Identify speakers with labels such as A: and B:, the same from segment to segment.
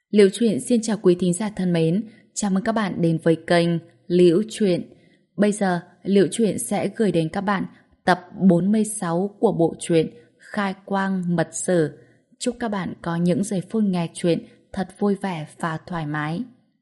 A: Liễu Chuyện xin chào quý thính giả thân mến, chào mừng các bạn đến với kênh Liễu Chuyện. Bây giờ, Liễu Chuyện sẽ gửi đến các bạn tập 46 của bộ truyện Khai Quang Mật Sử. Chúc các bạn có những giây phút nghe chuyện thật vui vẻ và thoải mái.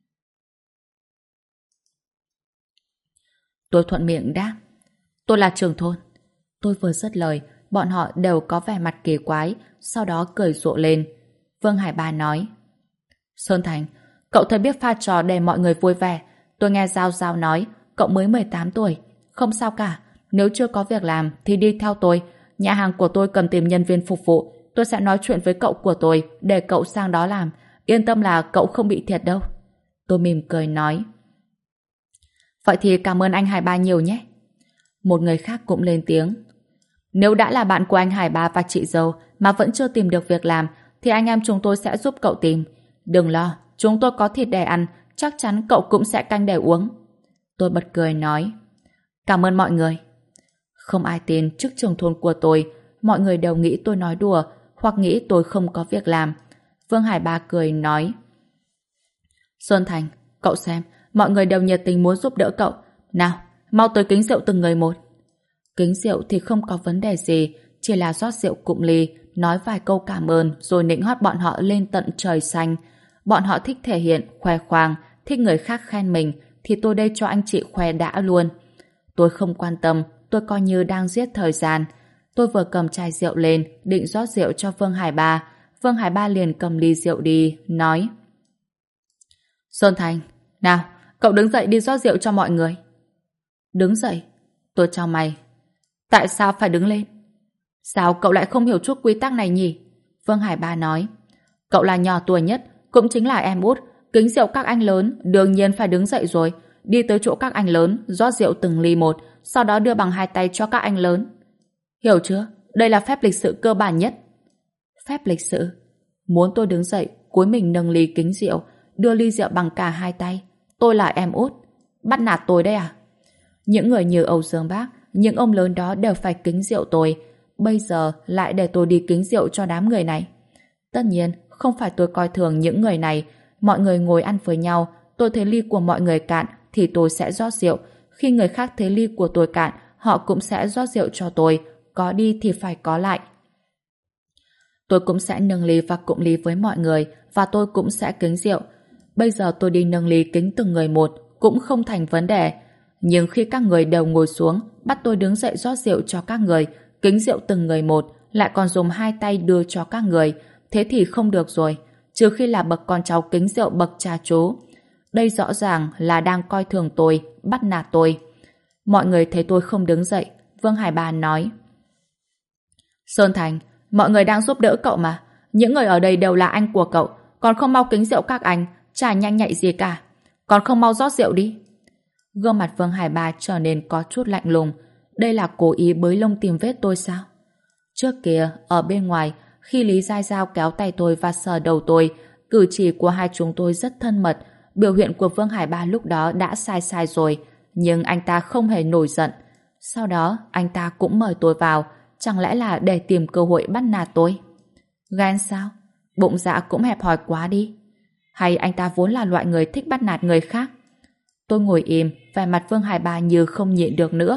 A: Tôi thuận miệng đáp: tôi là trưởng thôn. Tôi vừa dứt lời, bọn họ đều có vẻ mặt kỳ quái, sau đó cười rộ lên. Vương Hải Ba nói: Sơn Thành, cậu thật biết pha trò để mọi người vui vẻ. Tôi nghe Giao Giao nói cậu mới 18 tuổi. Không sao cả, nếu chưa có việc làm thì đi theo tôi. Nhà hàng của tôi cần tìm nhân viên phục vụ. Tôi sẽ nói chuyện với cậu của tôi để cậu sang đó làm. Yên tâm là cậu không bị thiệt đâu. Tôi mỉm cười nói: Vậy thì cảm ơn anh Hải Ba nhiều nhé. Một người khác cũng lên tiếng: Nếu đã là bạn của anh Hải Ba và chị dâu mà vẫn chưa tìm được việc làm thì anh em chúng tôi sẽ giúp cậu tìm. Đừng lo, chúng tôi có thịt để ăn, chắc chắn cậu cũng sẽ canh để uống. Tôi bật cười nói: Cảm ơn mọi người. Không ai tin chức trưởng thôn của tôi, mọi người đều nghĩ tôi nói đùa hoặc nghĩ tôi không có việc làm. Vương Hải Ba cười nói: Sơn Thành, cậu xem, mọi người đều nhiệt tình muốn giúp đỡ cậu. Nào, mau tới kính rượu từng người một. Kính rượu thì không có vấn đề gì, chỉ là rót rượu cụm ly, nói vài câu cảm ơn rồi nịnh hót bọn họ lên tận trời xanh. Bọn họ thích thể hiện, khoe khoang, thích người khác khen mình, thì tôi đây cho anh chị khoe đã luôn. Tôi không quan tâm, tôi coi như đang giết thời gian. Tôi vừa cầm chai rượu lên, định rót rượu cho Vương Hải Ba. Vương Hải Ba liền cầm ly rượu đi, nói: Sơn Thành, nào, cậu đứng dậy đi rót rượu cho mọi người. Đứng dậy? Tôi chau mày. Tại sao phải đứng lên? Sao cậu lại không hiểu chút quy tắc này nhỉ? Vương Hải Ba nói: Cậu là nhỏ tuổi nhất, cũng chính là em út. Kính rượu các anh lớn, đương nhiên phải đứng dậy rồi. Đi tới chỗ các anh lớn, rót rượu từng ly một, sau đó đưa bằng hai tay cho các anh lớn. Hiểu chưa? Đây là phép lịch sự cơ bản nhất. Phép lịch sự? Muốn tôi đứng dậy, cúi mình nâng ly kính rượu, đưa ly rượu bằng cả hai tay. Tôi là em út. Bắt nạt tôi đấy à? Những người như Âu Dương Bác, những ông lớn đó đều phải kính rượu tôi. Bây giờ lại để tôi đi kính rượu cho đám người này. Tất nhiên, không phải tôi coi thường những người này. Mọi người ngồi ăn với nhau, tôi thấy ly của mọi người cạn thì tôi sẽ rót rượu. Khi người khác thấy ly của tôi cạn, họ cũng sẽ rót rượu cho tôi. Có đi thì phải có lại. Tôi cũng sẽ nâng ly và cụm ly với mọi người, và tôi cũng sẽ kính rượu. Bây giờ tôi đi nâng ly kính từng người một cũng không thành vấn đề. Nhưng khi các người đều ngồi xuống, bắt tôi đứng dậy rót rượu cho các người, kính rượu từng người một, lại còn dùng hai tay đưa cho các người, thế thì không được rồi. Trừ khi là bậc con cháu kính rượu bậc cha chú. Đây rõ ràng là đang coi thường tôi, bắt nạt tôi. Mọi người thấy tôi không đứng dậy, Vương Hải Ba nói: Sơn Thành, mọi người đang giúp đỡ cậu mà. Những người ở đây đều là anh của cậu, còn không mau kính rượu các anh, chả nhanh nhạy gì cả. Còn không mau rót rượu đi. Gương mặt Vương Hải Ba trở nên có chút lạnh lùng. Đây là cố ý bới lông tìm vết tôi sao? Trước kia, ở bên ngoài, khi Lý Giai Giao kéo tay tôi và sờ đầu tôi, cử chỉ của hai chúng tôi rất thân mật. Biểu hiện của Vương Hải Ba lúc đó đã sai rồi, nhưng anh ta không hề nổi giận. Sau đó, anh ta cũng mời tôi vào, chẳng lẽ là để tìm cơ hội bắt nạt tôi? Ghen sao? Bụng dạ cũng hẹp hòi quá đi. Hay anh ta vốn là loại người thích bắt nạt người khác? Tôi ngồi im, vẻ mặt Vương Hải Ba như không nhịn được nữa.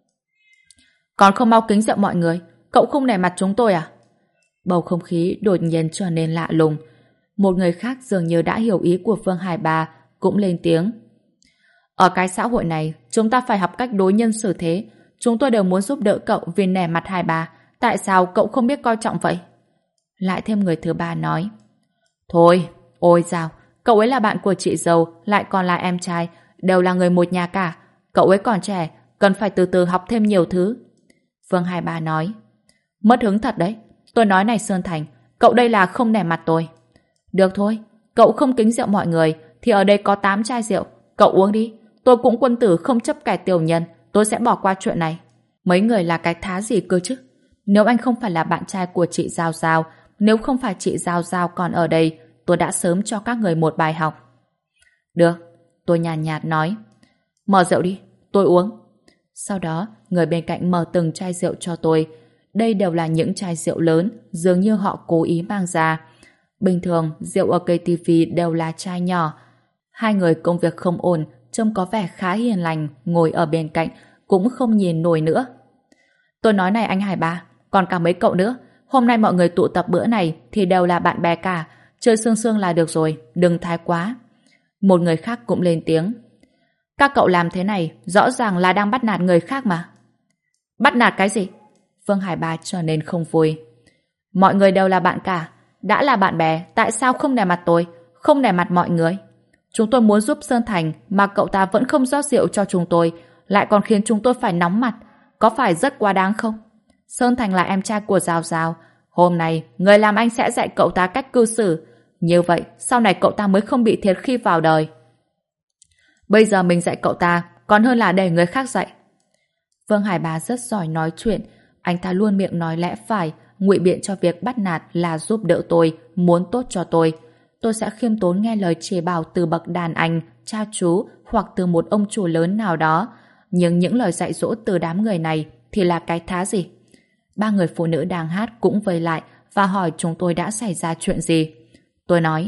A: Còn không mau kính rượu mọi người, cậu không nể mặt chúng tôi à? Bầu không khí đột nhiên trở nên lạ lùng. Một người khác dường như đã hiểu ý của Vương Hải Ba cũng lên tiếng: Ở cái xã hội này, chúng ta phải học cách đối nhân xử thế. Chúng tôi đều muốn giúp đỡ cậu vì nể mặt Hải Ba. Tại sao cậu không biết coi trọng vậy? Lại thêm người thứ ba nói: Thôi, ôi dào, cậu ấy là bạn của chị dâu, lại còn là em trai, đều là người một nhà cả. Cậu ấy còn trẻ, cần phải từ từ học thêm nhiều thứ. Vương Hải Ba nói: Mất hứng thật đấy. Tôi nói này Sơn Thành, cậu đây là không nể mặt tôi. Được thôi, cậu không kính rượu mọi người thì ở đây có 8 chai rượu, cậu uống đi. Tôi cũng quân tử không chấp kẻ tiểu nhân, tôi sẽ bỏ qua chuyện này. Mấy người là cái thá gì cơ chứ? Nếu anh không phải là bạn trai của chị Giao Giao, nếu không phải chị Giao Giao còn ở đây, tôi đã sớm cho các người một bài học. Được, tôi nhàn nhạt nói: Mở rượu đi, tôi uống. Sau đó, người bên cạnh mở từng chai rượu cho tôi. Đây đều là những chai rượu lớn, dường như họ cố ý mang ra. Bình thường, rượu ở KTV đều là chai nhỏ. Hai người công việc không ổn, trông có vẻ khá hiền lành, ngồi ở bên cạnh, cũng không nhìn nổi nữa. Tôi nói này anh Hải Ba, còn cả mấy cậu nữa, hôm nay mọi người tụ tập bữa này thì đều là bạn bè cả, chơi sương sương là được rồi, đừng thái quá. Một người khác cũng lên tiếng. Các cậu làm thế này, rõ ràng là đang bắt nạt người khác mà. Bắt nạt cái gì? Vương Hải Ba trở nên không vui. Mọi người đều là bạn cả, đã là bạn bè, tại sao không nể mặt tôi, không nể mặt mọi người? Chúng tôi muốn giúp Sơn Thành mà cậu ta vẫn không rót rượu cho chúng tôi, lại còn khiến chúng tôi phải nóng mặt, có phải rất quá đáng không? Sơn Thành là em trai của Giao Giao, hôm nay người làm anh sẽ dạy cậu ta cách cư xử, như vậy sau này cậu ta mới không bị thiệt khi vào đời. Bây giờ mình dạy cậu ta còn hơn là để người khác dạy. Vương Hải Ba rất giỏi nói chuyện, anh ta luôn miệng nói lẽ phải, ngụy biện cho việc bắt nạt là giúp đỡ tôi, muốn tốt cho tôi. Tôi sẽ khiêm tốn nghe lời chỉ bảo từ bậc đàn anh, cha chú hoặc từ một ông chủ lớn nào đó. Nhưng những lời dạy dỗ từ đám người này thì là cái thá gì? Ba người phụ nữ đang hát cũng vây lại và hỏi chúng tôi đã xảy ra chuyện gì. Tôi nói,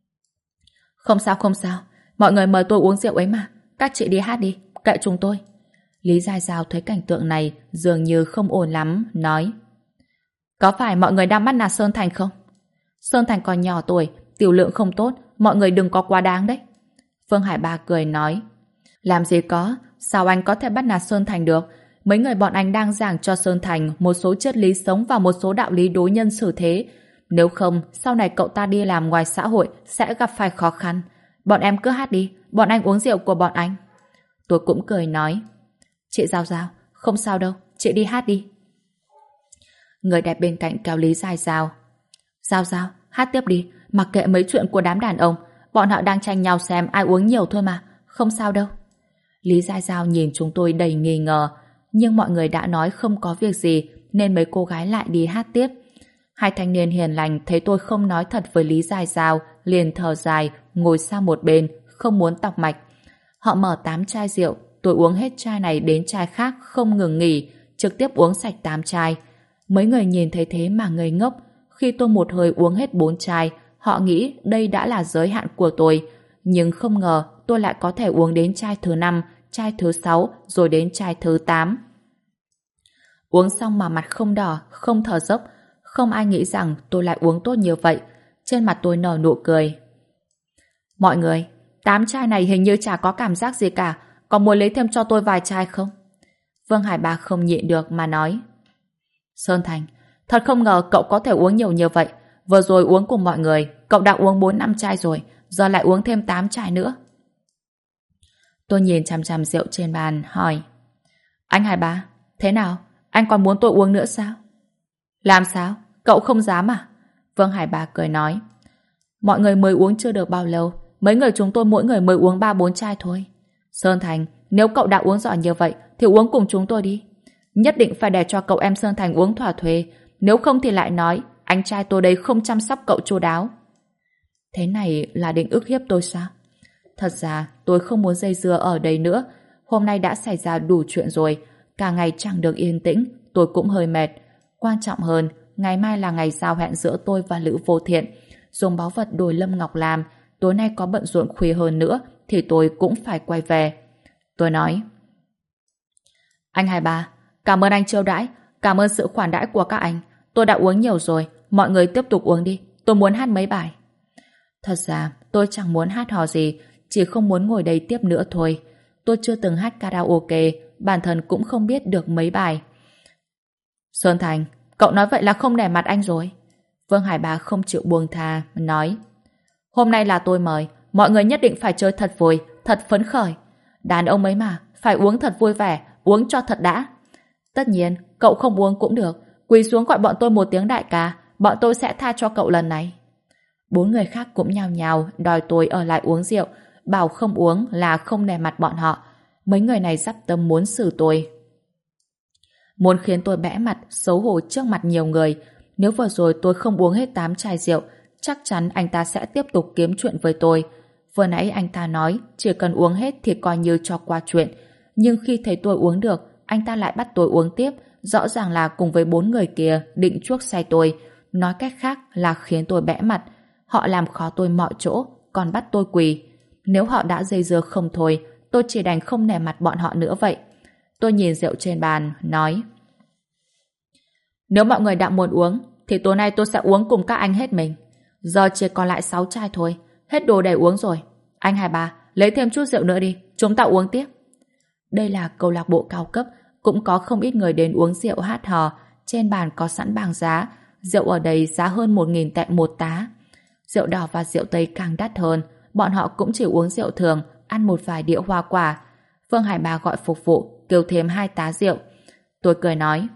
A: không sao, mọi người mời tôi uống rượu ấy mà, các chị đi hát đi, kệ chúng tôi. Lý Giai Giao thấy cảnh tượng này dường như không ổn lắm, nói, có phải mọi người đang bắt nạt Sơn Thành không? Sơn Thành còn nhỏ tuổi, tiểu lượng không tốt, mọi người đừng có quá đáng đấy. Phương Hải Ba cười nói, làm gì có, sao anh có thể bắt nạt Sơn Thành được? Mấy người bọn anh đang giảng cho Sơn Thành một số triết lý sống và một số đạo lý đối nhân xử thế. Nếu không, sau này cậu ta đi làm ngoài xã hội sẽ gặp phải khó khăn. Bọn em cứ hát đi, bọn anh uống rượu của bọn anh. Tôi cũng cười nói, chị Giao Giao, không sao đâu, chị đi hát đi. Người đẹp bên cạnh kéo Lý Giai Giao. Giao Giao, hát tiếp đi, mặc kệ mấy chuyện của đám đàn ông, bọn họ đang tranh nhau xem ai uống nhiều thôi mà, không sao đâu. Lý Giai Giao nhìn chúng tôi đầy nghi ngờ, nhưng mọi người đã nói không có việc gì nên mấy cô gái lại đi hát tiếp. Hai thanh niên hiền lành thấy tôi không nói thật với Lý Giai Giao, liền thở dài, ngồi sang một bên, không muốn tọc mạch. Họ mở 8 chai rượu, tôi uống hết chai này đến chai khác không ngừng nghỉ, trực tiếp uống sạch 8 chai. Mấy người nhìn thấy thế mà ngây ngốc, khi tôi một hơi uống hết 4 chai, họ nghĩ đây đã là giới hạn của tôi, nhưng không ngờ tôi lại có thể uống đến chai thứ 5, chai thứ 6, rồi đến chai thứ 8. Uống xong mà mặt không đỏ, không thở dốc, không ai nghĩ rằng tôi lại uống tốt như vậy. Trên mặt tôi nở nụ cười. Mọi người, 8 chai này hình như chả có cảm giác gì cả, có muốn lấy thêm cho tôi vài chai không? Vương Hải Ba không nhịn được mà nói. Sơn Thành, thật không ngờ cậu có thể uống nhiều như vậy. Vừa rồi uống cùng mọi người, cậu đã uống 4-5 chai rồi, giờ lại uống thêm 8 chai nữa. Tôi nhìn chằm chằm rượu trên bàn, hỏi. Anh Hải Ba, thế nào? Anh còn muốn tôi uống nữa sao? Làm sao? Cậu không dám à? Vương Hải Ba cười nói. Mọi người mới uống chưa được bao lâu, mấy người chúng tôi mỗi người mới uống 3-4 chai thôi. Sơn Thành, nếu cậu đã uống giỏi như vậy thì uống cùng chúng tôi đi. Nhất định phải để cho cậu em Sơn Thành uống thỏa thuê, nếu không thì lại nói anh trai tôi đây không chăm sóc cậu chu đáo. Thế này là định ức hiếp tôi sao? Thật ra tôi không muốn dây dưa ở đây nữa. Hôm nay đã xảy ra đủ chuyện rồi, cả ngày chẳng được yên tĩnh, tôi cũng hơi mệt. Quan trọng hơn, ngày mai là ngày giao hẹn giữa tôi và Lữ Vô Thiện, dùng báu vật đổi Lâm Ngọc làm. Tối nay có bận rộn khuya hơn nữa thì tôi cũng phải quay về. Tôi nói, anh Hải Ba, cảm ơn anh chiêu đãi, cảm ơn sự khoản đãi của các anh. Tôi đã uống nhiều rồi, mọi người tiếp tục uống đi, tôi muốn hát mấy bài. Thật ra tôi chẳng muốn hát hò gì, chỉ không muốn ngồi đây tiếp nữa thôi. Tôi chưa từng hát karaoke, bản thân cũng không biết được mấy bài. Sơn Thành, cậu nói vậy là không nể mặt anh rồi. Vương Hải Ba không chịu buông tha, nói, hôm nay là tôi mời, mọi người nhất định phải chơi thật vui, thật phấn khởi. Đàn ông ấy mà, phải uống thật vui vẻ, uống cho thật đã. Tất nhiên, cậu không uống cũng được, quỳ xuống gọi bọn tôi một tiếng đại ca, bọn tôi sẽ tha cho cậu lần này. 4 người khác cũng nhao nhao đòi tôi ở lại uống rượu, bảo không uống là không nể mặt bọn họ. Mấy người này dắp tâm muốn xử tôi, muốn khiến tôi bẽ mặt, xấu hổ trước mặt nhiều người. Nếu vừa rồi tôi không uống hết 8 chai rượu, chắc chắn anh ta sẽ tiếp tục kiếm chuyện với tôi. Vừa nãy anh ta nói chỉ cần uống hết thì coi như cho qua chuyện, nhưng khi thấy tôi uống được, anh ta lại bắt tôi uống tiếp, rõ ràng là cùng với 4 người kia định chuốc say tôi, nói cách khác là khiến tôi bẽ mặt. họ làm khó tôi mọi chỗ, còn bắt tôi quỳ. Nếu họ đã dây dưa không thôi, tôi chỉ đành không nể mặt bọn họ nữa vậy. Tôi nhìn rượu trên bàn, nói: nếu mọi người đã muốn uống, thì tối nay tôi sẽ uống cùng các anh hết mình. Giờ chỉ còn lại 6 chai thôi, hết đồ để uống rồi. Anh hai ba, lấy thêm chút rượu nữa đi, chúng ta uống tiếp. Đây là câu lạc bộ cao cấp, cũng có không ít người đến uống rượu hát hò. Trên bàn có sẵn bảng giá, rượu ở đây giá hơn 1.000 tệ một tá. Rượu đỏ và rượu tây càng đắt hơn, bọn họ cũng chỉ uống rượu thường, ăn một vài đĩa hoa quả. Phương Hải Ba gọi phục vụ, kêu thêm 2 tá rượu. Tôi cười nói: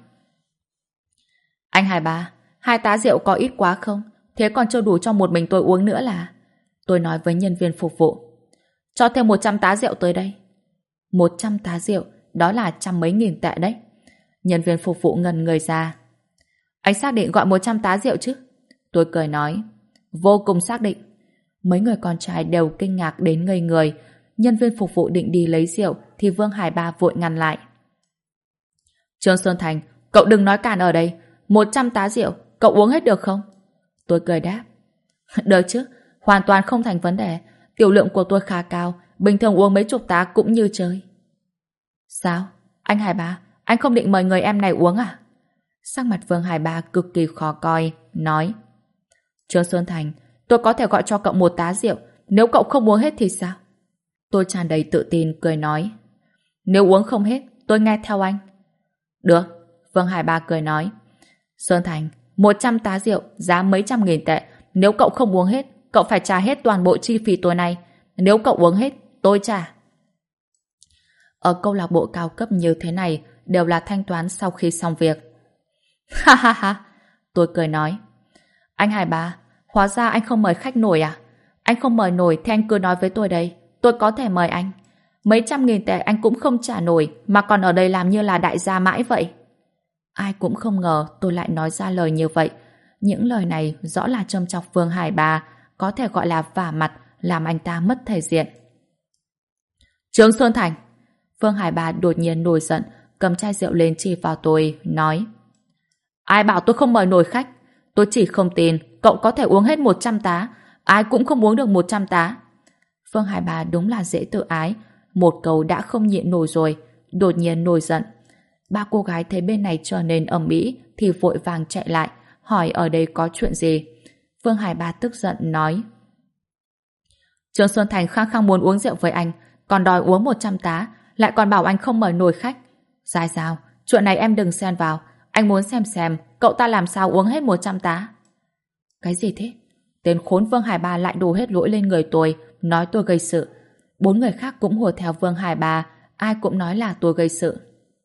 A: anh Hải Ba, 2 tá rượu có ít quá không? Thế còn chưa đủ cho một mình tôi uống nữa là... Tôi nói với nhân viên phục vụ: cho thêm 100 tá rượu tới đây. 100 tá rượu, đó là trăm mấy nghìn tệ đấy. Nhân viên phục vụ ngần người ra. Anh xác định gọi 100 tá rượu chứ? Tôi cười nói: vô cùng xác định. Mấy người con trai đều kinh ngạc đến ngây người. Nhân viên phục vụ định đi lấy rượu thì Vương Hải Ba vội ngăn lại. Trương Sơn Thành, cậu đừng nói càn ở đây. 100 tá rượu, cậu uống hết được không? Tôi cười đáp: được chứ, hoàn toàn không thành vấn đề. Tiểu lượng của tôi khá cao, bình thường uống mấy chục tá cũng như chơi. Sao? Anh Hải Ba, anh không định mời người em này uống à? Sắc mặt Vương Hải Ba cực kỳ khó coi, nói: Trương Sơn Thành, tôi có thể gọi cho cậu 1 tá rượu, nếu cậu không uống hết thì sao? Tôi tràn đầy tự tin, cười nói: nếu uống không hết, tôi nghe theo anh. Được, Vương Hải Ba cười nói: Sơn Thành, 100 tá rượu, giá mấy trăm nghìn tệ. Nếu cậu không uống hết, cậu phải trả hết toàn bộ chi phí tối nay. Nếu cậu uống hết, tôi trả. Ở câu lạc bộ cao cấp như thế này đều là thanh toán sau khi xong việc. Ha ha ha, tôi cười nói: anh Hải Ba, hóa ra anh không mời khách nổi à? Anh không mời nổi thì anh cứ nói với tôi đây, tôi có thể mời anh. Mấy trăm nghìn tệ anh cũng không trả nổi mà còn ở đây làm như là đại gia mãi vậy. Ai cũng không ngờ tôi lại nói ra lời như vậy. Những lời này rõ là châm chọc Vương Hải Ba, có thể gọi là vả mặt, làm anh ta mất thể diện. Trương Sơn Thành! Vương Hải Ba đột nhiên nổi giận, cầm chai rượu lên chỉ vào tôi, nói: ai bảo tôi không mời nổi khách? Tôi chỉ không tin cậu có thể uống hết 100 tá. Ai cũng không uống được 100 tá. Vương Hải Ba đúng là dễ tự ái, một câu đã không nhịn nổi rồi, đột nhiên nổi giận. Ba cô gái thấy bên này trở nên ầm ĩ thì vội vàng chạy lại, hỏi ở đây có chuyện gì. Vương Hải Ba tức giận nói: Trương Xuân Thành khăng khăng muốn uống rượu với anh, còn đòi uống 100 tá, lại còn bảo anh không mời nổi khách. Dài sao? Chuyện này em đừng xen vào. Anh muốn xem cậu ta làm sao uống hết 100 tá. Cái gì thế? Tên khốn Vương Hải Ba lại đổ hết lỗi lên người tôi, nói tôi gây sự. 4 người khác cũng hùa theo Vương Hải Ba, ai cũng nói là tôi gây sự.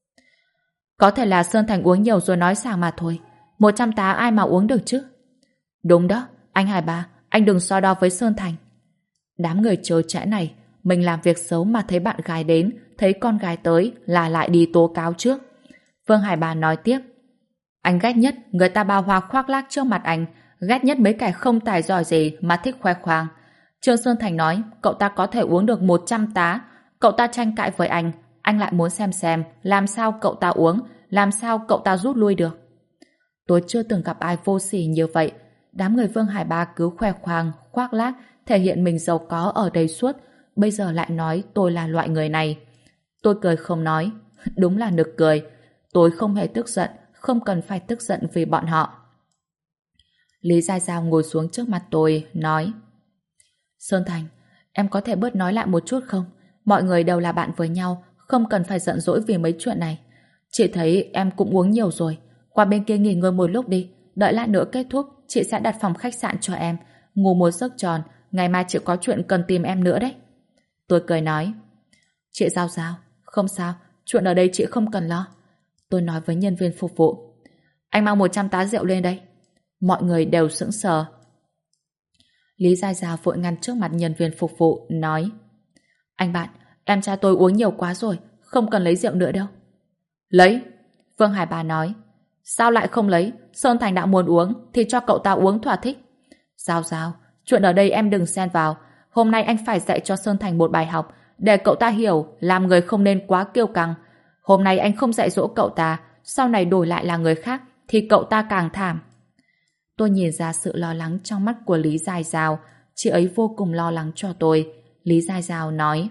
A: Có thể là Sơn Thành uống nhiều rồi nói xàng mà thôi. 100 tá ai mà uống được chứ? Đúng đó, anh Hải Ba, anh đừng so đo với Sơn Thành. Đám người trơ trẽ này, mình làm việc xấu mà thấy bạn gái đến, thấy con gái tới là lại đi tố cáo trước. Vương Hải Ba nói tiếp: anh ghét nhất người ta bao hoa khoác lác trước mặt anh, ghét nhất mấy kẻ không tài giỏi gì mà thích khoe khoang. Trương Sơn Thành nói cậu ta có thể uống được 100 tá, cậu ta tranh cãi với anh lại muốn xem làm sao cậu ta uống, làm sao cậu ta rút lui được. Tôi chưa từng gặp ai vô sỉ như vậy. Đám người Vương Hải Ba cứ khoe khoang, khoác lác, thể hiện mình giàu có ở đây suốt, bây giờ lại nói tôi là loại người này. Tôi cười không nói. Đúng là nực cười. Tôi không hề tức giận, không cần phải tức giận vì bọn họ. Lý Gia Giao ngồi xuống trước mặt tôi, nói: Sơn Thành, em có thể bớt nói lại một chút không? Mọi người đều là bạn với nhau, không cần phải giận dỗi vì mấy chuyện này. Chị thấy em cũng uống nhiều rồi, qua bên kia nghỉ ngơi một lúc đi, đợi lát nữa kết thúc, chị sẽ đặt phòng khách sạn cho em, ngủ một giấc tròn, ngày mai chị có chuyện cần tìm em nữa đấy. Tôi cười nói: Chị Giao Giao, không sao, chuyện ở đây chị không cần lo. Tôi nói với nhân viên phục vụ: anh mang 100 tá rượu lên đây. Mọi người đều sững sờ. Lý Gia Giao vội ngăn trước mặt nhân viên phục vụ, nói: anh bạn, em trai tôi uống nhiều quá rồi, không cần lấy rượu nữa đâu. Lấy! Vương Hải Ba nói: sao lại không lấy? Sơn Thành đã muốn uống thì cho cậu ta uống thỏa thích. Giao Giao, chuyện ở đây em đừng xen vào. Hôm nay anh phải dạy cho Sơn Thành một bài học, để cậu ta hiểu làm người không nên quá kiêu căng. Hôm nay anh không dạy dỗ cậu ta, sau này đổi lại là người khác thì cậu ta càng thảm. Tôi nhìn ra sự lo lắng trong mắt của Lý Giai Giao. Chị ấy vô cùng lo lắng cho tôi. Lý Giai Giao nói: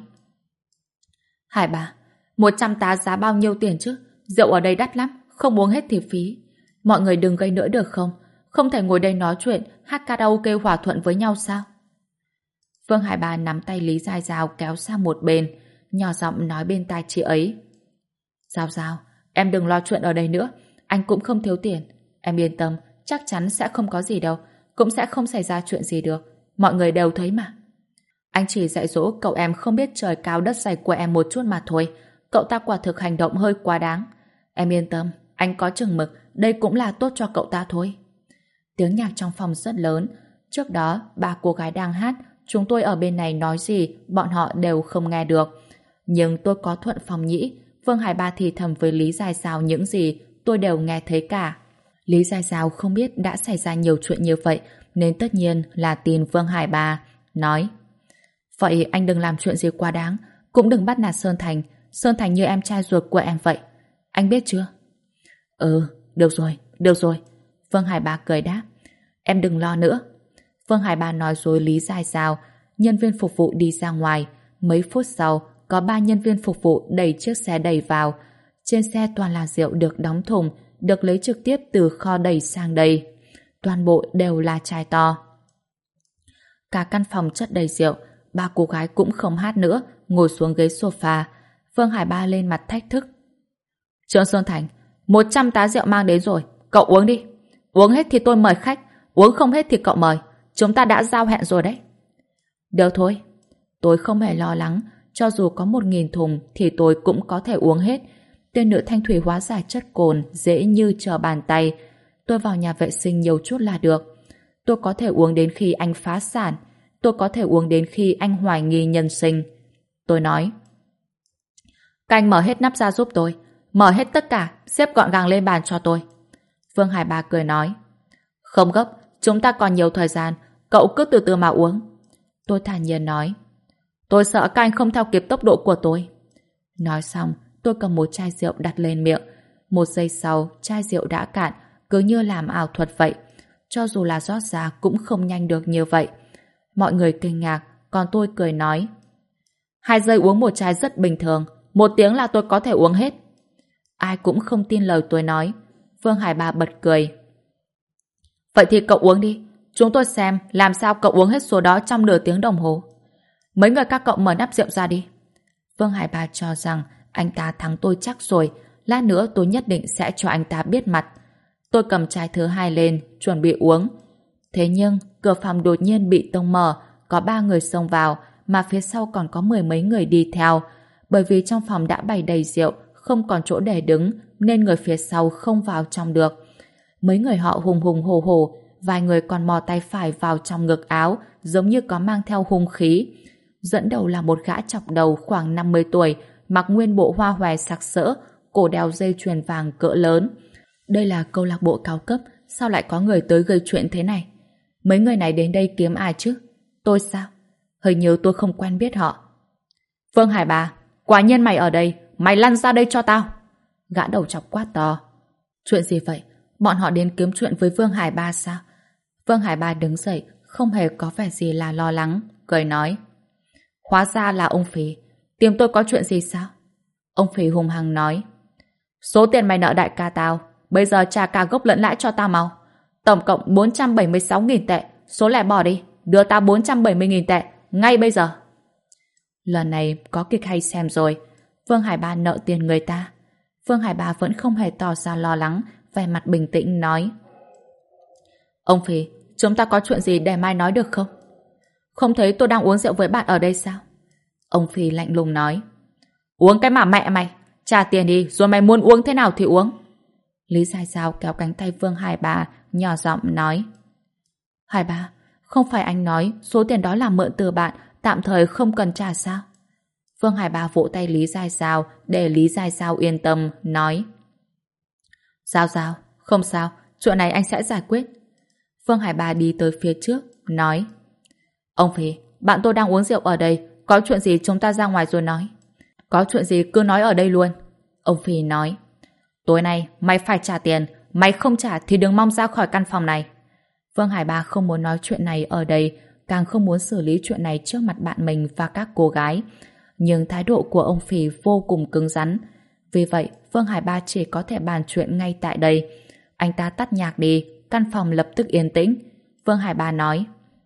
A: Hải bà, 100 tá giá bao nhiêu tiền chứ? Rượu ở đây đắt lắm, không uống hết thì phí. Mọi người đừng gây nữa được không? Không thể ngồi đây nói chuyện, hát karaoke hòa thuận với nhau sao? Vương Hải Bà nắm tay Lý Giai Giao kéo sang một bên, nhỏ giọng nói bên tai chị ấy: Giao Giao, em đừng lo chuyện ở đây nữa, anh cũng không thiếu tiền. Em yên tâm, chắc chắn sẽ không có gì đâu, cũng sẽ không xảy ra chuyện gì được. Mọi người đều thấy mà. Anh chỉ dạy dỗ cậu em không biết trời cao đất dày của em một chút mà thôi. Cậu ta quả thực hành động hơi quá đáng. Em yên tâm, anh có chừng mực, đây cũng là tốt cho cậu ta thôi. Tiếng nhạc trong phòng rất lớn. Trước đó, ba cô gái đang hát, chúng tôi ở bên này nói gì, bọn họ đều không nghe được. Nhưng tôi có thuận phòng nhĩ, Vương Hải Ba thì thầm với Lý Giai Giao những gì, tôi đều nghe thấy cả. Lý Giai Giao không biết đã xảy ra nhiều chuyện như vậy, nên tất nhiên là tin Vương Hải Ba, nói: Vậy anh đừng làm chuyện gì quá đáng, cũng đừng bắt nạt Sơn Thành. Sơn Thành như em trai ruột của em vậy. Anh biết chưa? Được rồi. Vương Hải Ba cười đáp: Em đừng lo nữa. Vương Hải Ba nói dối Lý Giai Giao. Nhân viên phục vụ đi ra ngoài. Mấy phút sau, có 3 nhân viên phục vụ đẩy chiếc xe đẩy vào. Trên xe toàn là rượu được đóng thùng, được lấy trực tiếp từ kho đẩy sang đây. Toàn bộ đều là chai to. Cả căn phòng chất đầy rượu. 3 cô gái cũng không hát nữa, ngồi xuống ghế sofa. Vương Hải Ba lên mặt thách thức: Trương Sơn Thành, 100 tá rượu mang đến rồi, cậu uống đi. Uống hết thì tôi mời khách, uống không hết thì cậu mời. Chúng ta đã giao hẹn rồi đấy. Được thôi. Tôi không hề lo lắng, cho dù có 1.000 thùng thì tôi cũng có thể uống hết. Tên nữ thanh thủy hóa giải chất cồn dễ như trở bàn tay. Tôi vào nhà vệ sinh nhiều chút là được. Tôi có thể uống đến khi anh phá sản. Tôi có thể uống đến khi anh hoài nghi nhân sinh. Tôi nói: Các anh mở hết nắp ra giúp tôi. Mở hết tất cả, xếp gọn gàng lên bàn cho tôi. Vương Hải Ba cười nói: Không gấp, chúng ta còn nhiều thời gian, cậu cứ từ từ mà uống. Tôi thản nhiên nói: Tôi sợ các anh không theo kịp tốc độ của tôi. Nói xong, tôi cầm một chai rượu đặt lên miệng. 1 giây sau, chai rượu đã cạn, cứ như làm ảo thuật vậy. Cho dù là rót ra cũng không nhanh được như vậy. Mọi người kinh ngạc, còn tôi cười nói: 2 giây uống một chai rất bình thường, 1 tiếng là tôi có thể uống hết. Ai cũng không tin lời tôi nói. Vương Hải Ba bật cười: Vậy thì cậu uống đi, chúng tôi xem làm sao cậu uống hết số đó trong nửa tiếng đồng hồ. Mấy người các cậu mở nắp rượu ra đi. Vương Hải Ba cho rằng anh ta thắng tôi chắc rồi, lát nữa tôi nhất định sẽ cho anh ta biết mặt. Tôi cầm chai thứ 2 lên, chuẩn bị uống. Thế nhưng, cửa phòng đột nhiên bị tông mở, có 3 người xông vào, mà phía sau còn có 10 mấy người đi theo. Bởi vì trong phòng đã bày đầy rượu, không còn chỗ để đứng, nên người phía sau không vào trong được. Mấy người họ hùng hùng hổ hổ, vài người còn mò tay phải vào trong ngực áo, giống như có mang theo hung khí. Dẫn đầu là một gã chọc đầu khoảng 50 tuổi, mặc nguyên bộ hoa hòe sặc sỡ, cổ đeo dây chuyền vàng cỡ lớn. Đây là câu lạc bộ cao cấp, sao lại có người tới gây chuyện thế này? Mấy người này đến đây kiếm ai chứ? Tôi sao? Hình như tôi không quen biết họ. Vương Hải Ba, quả nhiên mày ở đây, mày lăn ra đây cho tao. Gã đầu chọc quát to. Chuyện gì vậy? Bọn họ đến kiếm chuyện với Vương Hải Ba sao? Vương Hải Ba đứng dậy, không hề có vẻ gì là lo lắng, cười nói: Hóa ra là ông Phí. Tìm tôi có chuyện gì sao? Ông Phí hùng hăng nói: Số tiền mày nợ đại ca tao, bây giờ trả cả gốc lẫn lãi cho tao mau. Tổng cộng 476.000 tệ. Số lẻ bỏ đi, đưa tao 470.000 tệ ngay bây giờ. Lần này có kịch hay xem rồi. Vương Hải Ba nợ tiền người ta. Vương Hải Ba vẫn không hề tỏ ra lo lắng, vẻ mặt bình tĩnh nói: Ông Phí, chúng ta có chuyện gì để mai nói được không? Không thấy tôi đang uống rượu với bạn ở đây sao? Ông Phí lạnh lùng nói: Uống cái mà mẹ mày, trả tiền đi rồi mày muốn uống thế nào thì uống. Lý Giai Giao kéo cánh tay Vương Hải Ba, nhỏ giọng nói: Hải Ba, không phải anh nói số tiền đó là mượn từ bạn, tạm thời không cần trả sao? Vương Hải Ba vỗ tay Lý Giai Giao để Lý Giai Giao yên tâm, nói: Giao Giao, không sao, chuyện này anh sẽ giải quyết. Vương Hải Ba đi tới phía trước, nói: Ông Phí, bạn tôi đang uống rượu ở đây, có chuyện gì chúng ta ra ngoài rồi nói. Có chuyện gì cứ nói ở đây luôn. Ông Phí nói: Tối nay mày phải trả tiền, mày không trả thì đừng mong ra khỏi căn phòng này. Vương Hải Ba không muốn nói chuyện này ở đây, càng không muốn xử lý chuyện này trước mặt bạn mình và các cô gái. Nhưng thái độ của ông Phì vô cùng cứng rắn. Vì vậy, Vương Hải Ba chỉ có thể bàn chuyện ngay tại đây. Anh ta tắt nhạc đi, căn phòng lập tức yên tĩnh. Vương Hải Ba nói: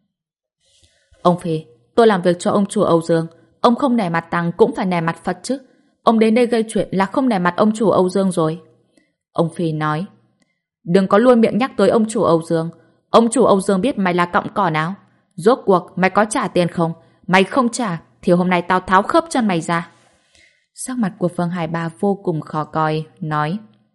A: Ông Phì, tôi làm việc cho ông chủ Âu Dương. Ông không nể mặt Tăng cũng phải nể mặt Phật chứ. Ông đến đây gây chuyện là không nể mặt ông chủ Âu Dương rồi. Ông Phi nói: Đừng có luôn miệng nhắc tới ông chủ Âu Dương. Ông chủ Âu Dương biết mày là cọng cỏ nào. Rốt cuộc mày có trả tiền không? Mày không trả thì hôm nay tao tháo khớp chân mày ra. Sắc mặt của Vương Hải Ba vô cùng khó coi, nói: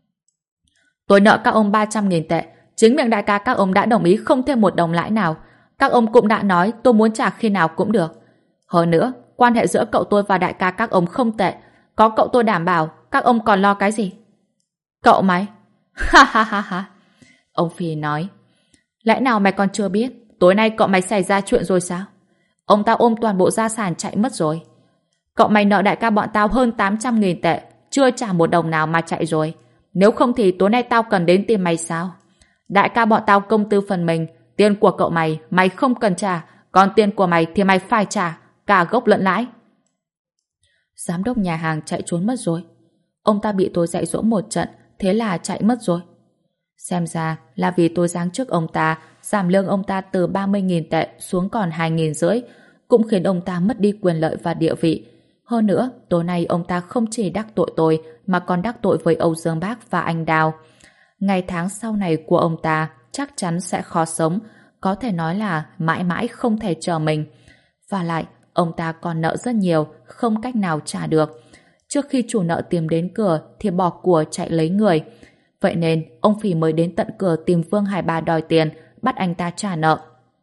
A: Tôi nợ các ông 300.000 tệ. Chính miệng đại ca các ông đã đồng ý không thêm một đồng lãi nào. Các ông cũng đã nói tôi muốn trả khi nào cũng được. Hơn nữa, quan hệ giữa cậu tôi và đại ca các ông không tệ. Có cậu tôi đảm bảo, các ông còn lo cái gì? Cậu mày? Ha ha ha ha. Ông Phi nói: Lẽ nào mày còn chưa biết tối nay cậu mày xảy ra chuyện rồi sao? Ông ta ôm toàn bộ gia sản chạy mất rồi. Cậu mày nợ đại ca bọn tao hơn 800.000 tệ, chưa trả một đồng nào mà chạy rồi. Nếu không thì tối nay tao cần đến tìm mày sao? Đại ca bọn tao công tư phần mình, tiền của cậu mày, mày không cần trả, còn tiền của mày thì mày phải trả, cả gốc lẫn lãi. Giám đốc nhà hàng chạy trốn mất rồi. Ông ta bị tôi dạy dỗ một trận, thế là chạy mất rồi. Xem ra là vì tôi giáng chức ông ta, giảm lương ông ta từ 30.000 tệ xuống còn 2.500, cũng khiến ông ta mất đi quyền lợi và địa vị. Hơn nữa, tối nay ông ta không chỉ đắc tội tôi, mà còn đắc tội với Âu Dương Bác và anh Đào. Ngày tháng sau này của ông ta chắc chắn sẽ khó sống, có thể nói là mãi mãi không thể chờ mình. Và lại, ông ta còn nợ rất nhiều, không cách nào trả được. Trước khi chủ nợ tìm đến cửa thì bỏ của chạy lấy người. Vậy nên, ông Phì mới đến tận cửa tìm Vương Hải Ba đòi tiền, bắt anh ta trả nợ.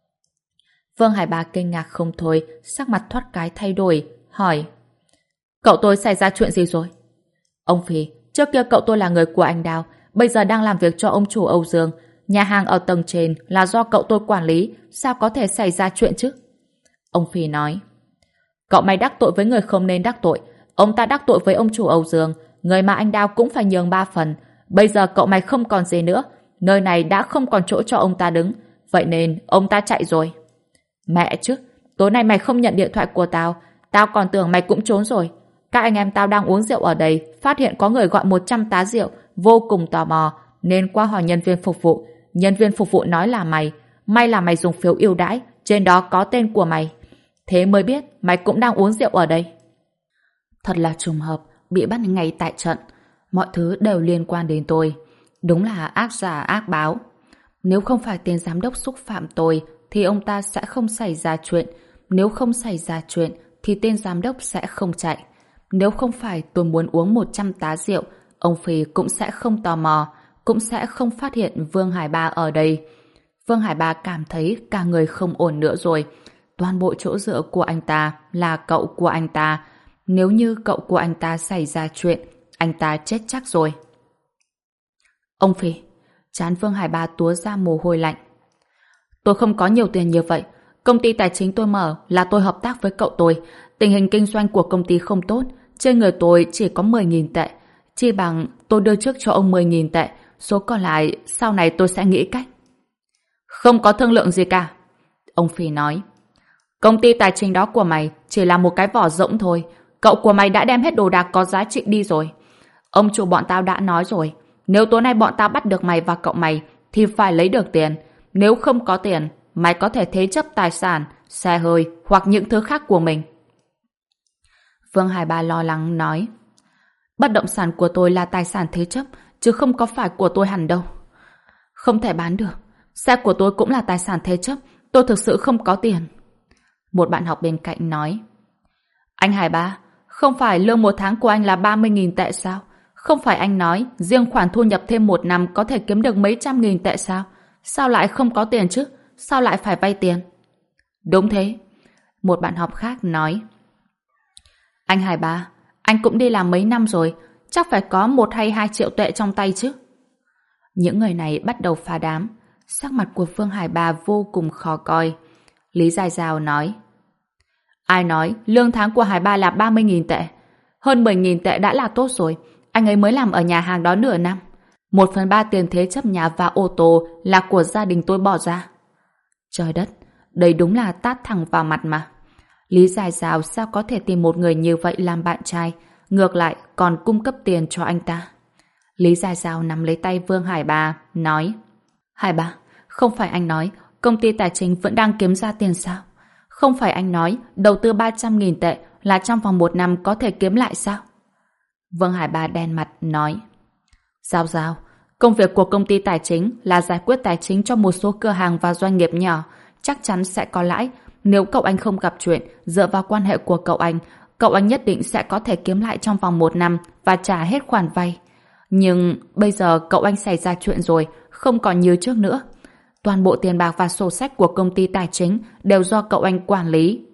A: Vương Hải Ba kinh ngạc không thôi, sắc mặt thoát cái thay đổi, hỏi: Cậu tôi xảy ra chuyện gì rồi? Ông Phì, trước kia cậu tôi là người của anh Đào, bây giờ đang làm việc cho ông chủ Âu Dương. Nhà hàng ở tầng trên là do cậu tôi quản lý, sao có thể xảy ra chuyện chứ? Ông Phì nói: Cậu mày đắc tội với người không nên đắc tội. Ông ta đắc tội với ông chủ Âu Dương, người mà anh Đào cũng phải nhường 3 phần. Bây giờ cậu mày không còn gì nữa, nơi này đã không còn chỗ cho ông ta đứng, vậy nên ông ta chạy rồi. Mẹ chứ, tối nay mày không nhận điện thoại của tao, tao còn tưởng mày cũng trốn rồi. Các anh em tao đang uống rượu ở đây, phát hiện có người gọi 100 tá rượu, vô cùng tò mò, nên qua hỏi nhân viên phục vụ. Nhân viên phục vụ nói là mày, may là mày dùng phiếu ưu đãi, trên đó có tên của mày. Thế mới biết mày cũng đang uống rượu ở đây. Thật là trùng hợp, bị bắt ngay tại trận. Mọi thứ đều liên quan đến tôi. Đúng là ác giả ác báo. Nếu không phải tên giám đốc xúc phạm tôi, thì ông ta sẽ không xảy ra chuyện. Nếu không xảy ra chuyện, thì tên giám đốc sẽ không chạy. Nếu không phải tôi muốn uống 100 tá rượu, ông Phi cũng sẽ không tò mò, cũng sẽ không phát hiện Vương Hải Ba ở đây. Vương Hải Ba cảm thấy cả người không ổn nữa rồi. Toàn bộ chỗ dựa của anh ta là cậu của anh ta. Nếu như cậu của anh ta xảy ra chuyện, anh ta chết chắc rồi. Ông Phi, trán Vương Hải Ba túa ra mồ hôi lạnh. Tôi không có nhiều tiền như vậy. Công ty tài chính tôi mở là tôi hợp tác với cậu tôi. Tình hình kinh doanh của công ty không tốt. Trên người tôi chỉ có 10.000 tệ. Chi bằng tôi đưa trước cho ông 10.000 tệ. Số còn lại sau này tôi sẽ nghĩ cách. Không có thương lượng gì cả. Ông Phi nói. Công ty tài chính đó của mày chỉ là một cái vỏ rỗng thôi. Cậu của mày đã đem hết đồ đạc có giá trị đi rồi. Ông chủ bọn tao đã nói rồi. Nếu tối nay bọn tao bắt được mày và cậu mày thì phải lấy được tiền. Nếu không có tiền, mày có thể thế chấp tài sản, xe hơi hoặc những thứ khác của mình. Vương Hải Ba lo lắng nói. Bất động sản của tôi là tài sản thế chấp, chứ không có phải của tôi hẳn đâu. Không thể bán được. Xe của tôi cũng là tài sản thế chấp. Tôi thực sự không có tiền. Một bạn học bên cạnh nói. Anh Hải Ba, không phải lương một tháng của anh là 30.000 tệ sao? Không phải anh nói riêng khoản thu nhập thêm một năm có thể kiếm được mấy trăm nghìn tệ sao? Sao lại không có tiền chứ? Sao lại phải vay tiền? Đúng thế. Một bạn học khác nói. Anh Hải Ba, anh cũng đi làm mấy năm rồi, chắc phải có 1 hay 2 triệu tệ trong tay chứ. Những người này bắt đầu phá đám. Sắc mặt của Phương Hải Ba vô cùng khó coi. Lý Giai Giao nói. Ai nói lương tháng của Hải Ba là 30.000 tệ? Hơn 10.000 tệ đã là tốt rồi. Anh ấy mới làm ở nhà hàng đó nửa năm. 1/3 tiền thế chấp nhà và ô tô là của gia đình tôi bỏ ra. Trời đất, đây đúng là tát thẳng vào mặt mà. Lý Dài Dào sao có thể tìm một người như vậy làm bạn trai, ngược lại còn cung cấp tiền cho anh ta. Lý Dài Dào nắm lấy tay Vương Hải Ba, nói: Hải Ba, không phải anh nói công ty tài chính vẫn đang kiếm ra tiền sao? Không phải anh nói đầu tư 300.000 tệ là trong vòng 1 năm có thể kiếm lại sao? Vương Hải Ba đen mặt, nói: Giao Giao, công việc của công ty tài chính là giải quyết tài chính cho một số cửa hàng và doanh nghiệp nhỏ, chắc chắn sẽ có lãi. Nếu cậu anh không gặp chuyện, dựa vào quan hệ của cậu anh nhất định sẽ có thể kiếm lại trong vòng 1 năm và trả hết khoản vay. Nhưng bây giờ cậu anh xảy ra chuyện rồi, không còn như trước nữa. Toàn bộ tiền bạc và sổ sách của công ty tài chính đều do cậu anh quản lý.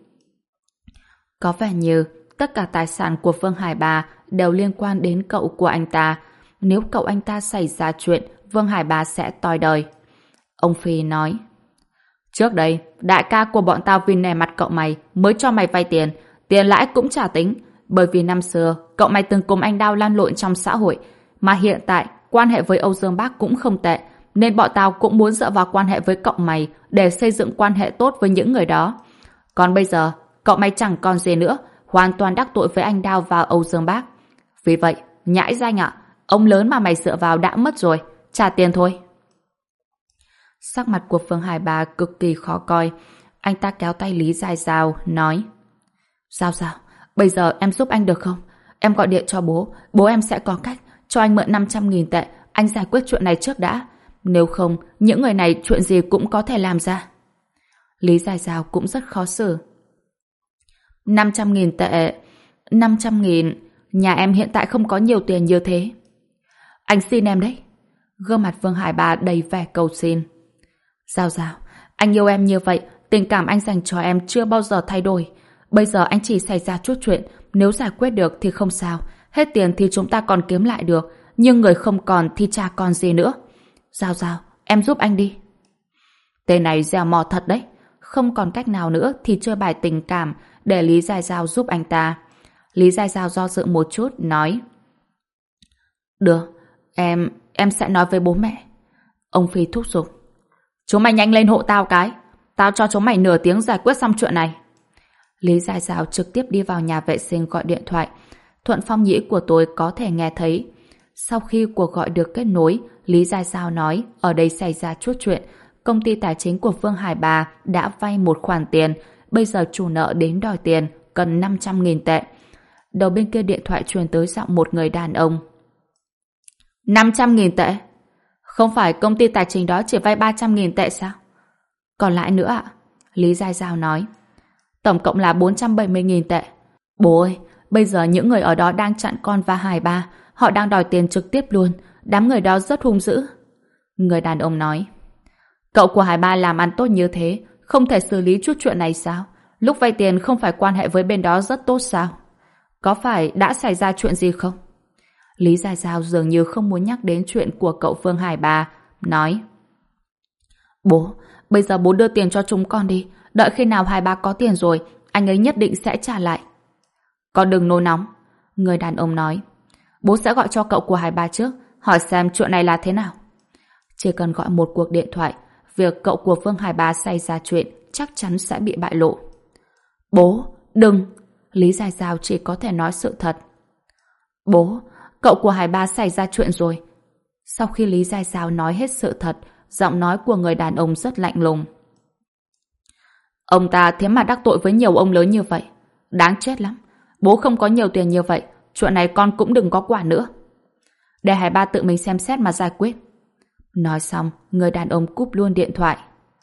A: Có vẻ như tất cả tài sản của Vương Hải Ba đều liên quan đến cậu của anh ta. Nếu cậu anh ta xảy ra chuyện, Vương Hải Ba sẽ toi đời. Ông Phi nói: Trước đây, đại ca của bọn tao vì nể mặt cậu mày mới cho mày vay tiền, tiền lãi cũng trả tính. Bởi vì năm xưa, cậu mày từng cùng anh Đao lăn lộn trong xã hội, mà hiện tại quan hệ với Âu Dương Bác cũng không tệ, nên bọn tao cũng muốn dựa vào quan hệ với cậu mày để xây dựng quan hệ tốt với những người đó. Còn bây giờ, cậu mày chẳng còn gì nữa, hoàn toàn đắc tội với anh Đao và Âu Dương Bác. Vì vậy, nhãi danh ạ, ông lớn mà mày dựa vào đã mất rồi, trả tiền thôi. Sắc mặt của Phương Hải Ba cực kỳ khó coi. Anh ta kéo tay Lý Dài Dào, nói: Sao, bây giờ em giúp anh được không? Em gọi điện cho bố em sẽ có cách cho anh mượn 500.000 tệ, anh giải quyết chuyện này trước đã. Nếu không, những người này chuyện gì cũng có thể làm ra. Lý Dài Dào cũng rất khó xử. 500.000 tệ? 500.000? Nhà em hiện tại không có nhiều tiền như thế. Anh xin em đấy. Gương mặt Vương Hải Ba đầy vẻ cầu xin. Giao, anh yêu em như vậy, tình cảm anh dành cho em chưa bao giờ thay đổi. Bây giờ anh chỉ xảy ra chút chuyện, nếu giải quyết được thì không sao. Hết tiền thì chúng ta còn kiếm lại được, nhưng người không còn thì chả còn gì nữa. Giao, em giúp anh đi. Tên này dẻo mò thật đấy. Không còn cách nào nữa thì chơi bài tình cảm để Lý Dài Dào giúp anh ta. Lý Dài Dào do dự một chút, nói: Được, em sẽ nói với bố mẹ. Ông Phi thúc giục: Chúng mày nhanh lên hộ tao cái, tao cho chúng mày nửa tiếng giải quyết xong chuyện này. Lý Dài Dào trực tiếp đi vào nhà vệ sinh gọi điện thoại. Thuận phong nhĩ của tôi có thể nghe thấy. Sau khi cuộc gọi được kết nối, Lý Dài Dào nói ở đây xảy ra chút chuyện. Công ty tài chính của Vương Hải Ba đã vay một khoản tiền, bây giờ chủ nợ đến đòi tiền, cần 500.000 tệ. Đầu bên kia điện thoại truyền tới giọng một người đàn ông. 500.000 tệ? Không phải công ty tài chính đó chỉ vay 300.000 tệ sao? Còn lại nữa ạ? Lý Dài Dào nói: Tổng cộng là 470.000 tệ. Bố ơi, bây giờ những người ở đó đang chặn con và Hải Ba, họ đang đòi tiền trực tiếp luôn. Đám người đó rất hung dữ. Người đàn ông nói: Cậu của Hải Ba làm ăn tốt như thế, không thể xử lý chút chuyện này sao? Lúc vay tiền không phải quan hệ với bên đó rất tốt sao? Có phải đã xảy ra chuyện gì không? Lý Dài Dào dường như không muốn nhắc đến chuyện của cậu Phương Hải Ba, nói: Bố, bây giờ bố đưa tiền cho chúng con đi, đợi khi nào Hải Ba có tiền rồi, anh ấy nhất định sẽ trả lại. Con đừng nôn nóng. Người đàn ông nói: Bố sẽ gọi cho cậu của Hải Ba trước, hỏi xem chuyện này là thế nào. Chỉ cần gọi một cuộc điện thoại, việc cậu của Phương Hải Ba xảy ra chuyện chắc chắn sẽ bị bại lộ. Bố, đừng. Lý Dài Dào chỉ có thể nói sự thật. Bố, cậu của Hải Ba xảy ra chuyện rồi. Sau khi Lý Dài Dào nói hết sự thật, giọng nói của người đàn ông rất lạnh lùng. Ông ta thế mà đắc tội với nhiều ông lớn như vậy. Đáng chết lắm. Bố không có nhiều tiền như vậy, chuyện này con cũng đừng có quản nữa. Để Hải Ba tự mình xem xét mà giải quyết. Nói xong, người đàn ông cúp luôn điện thoại.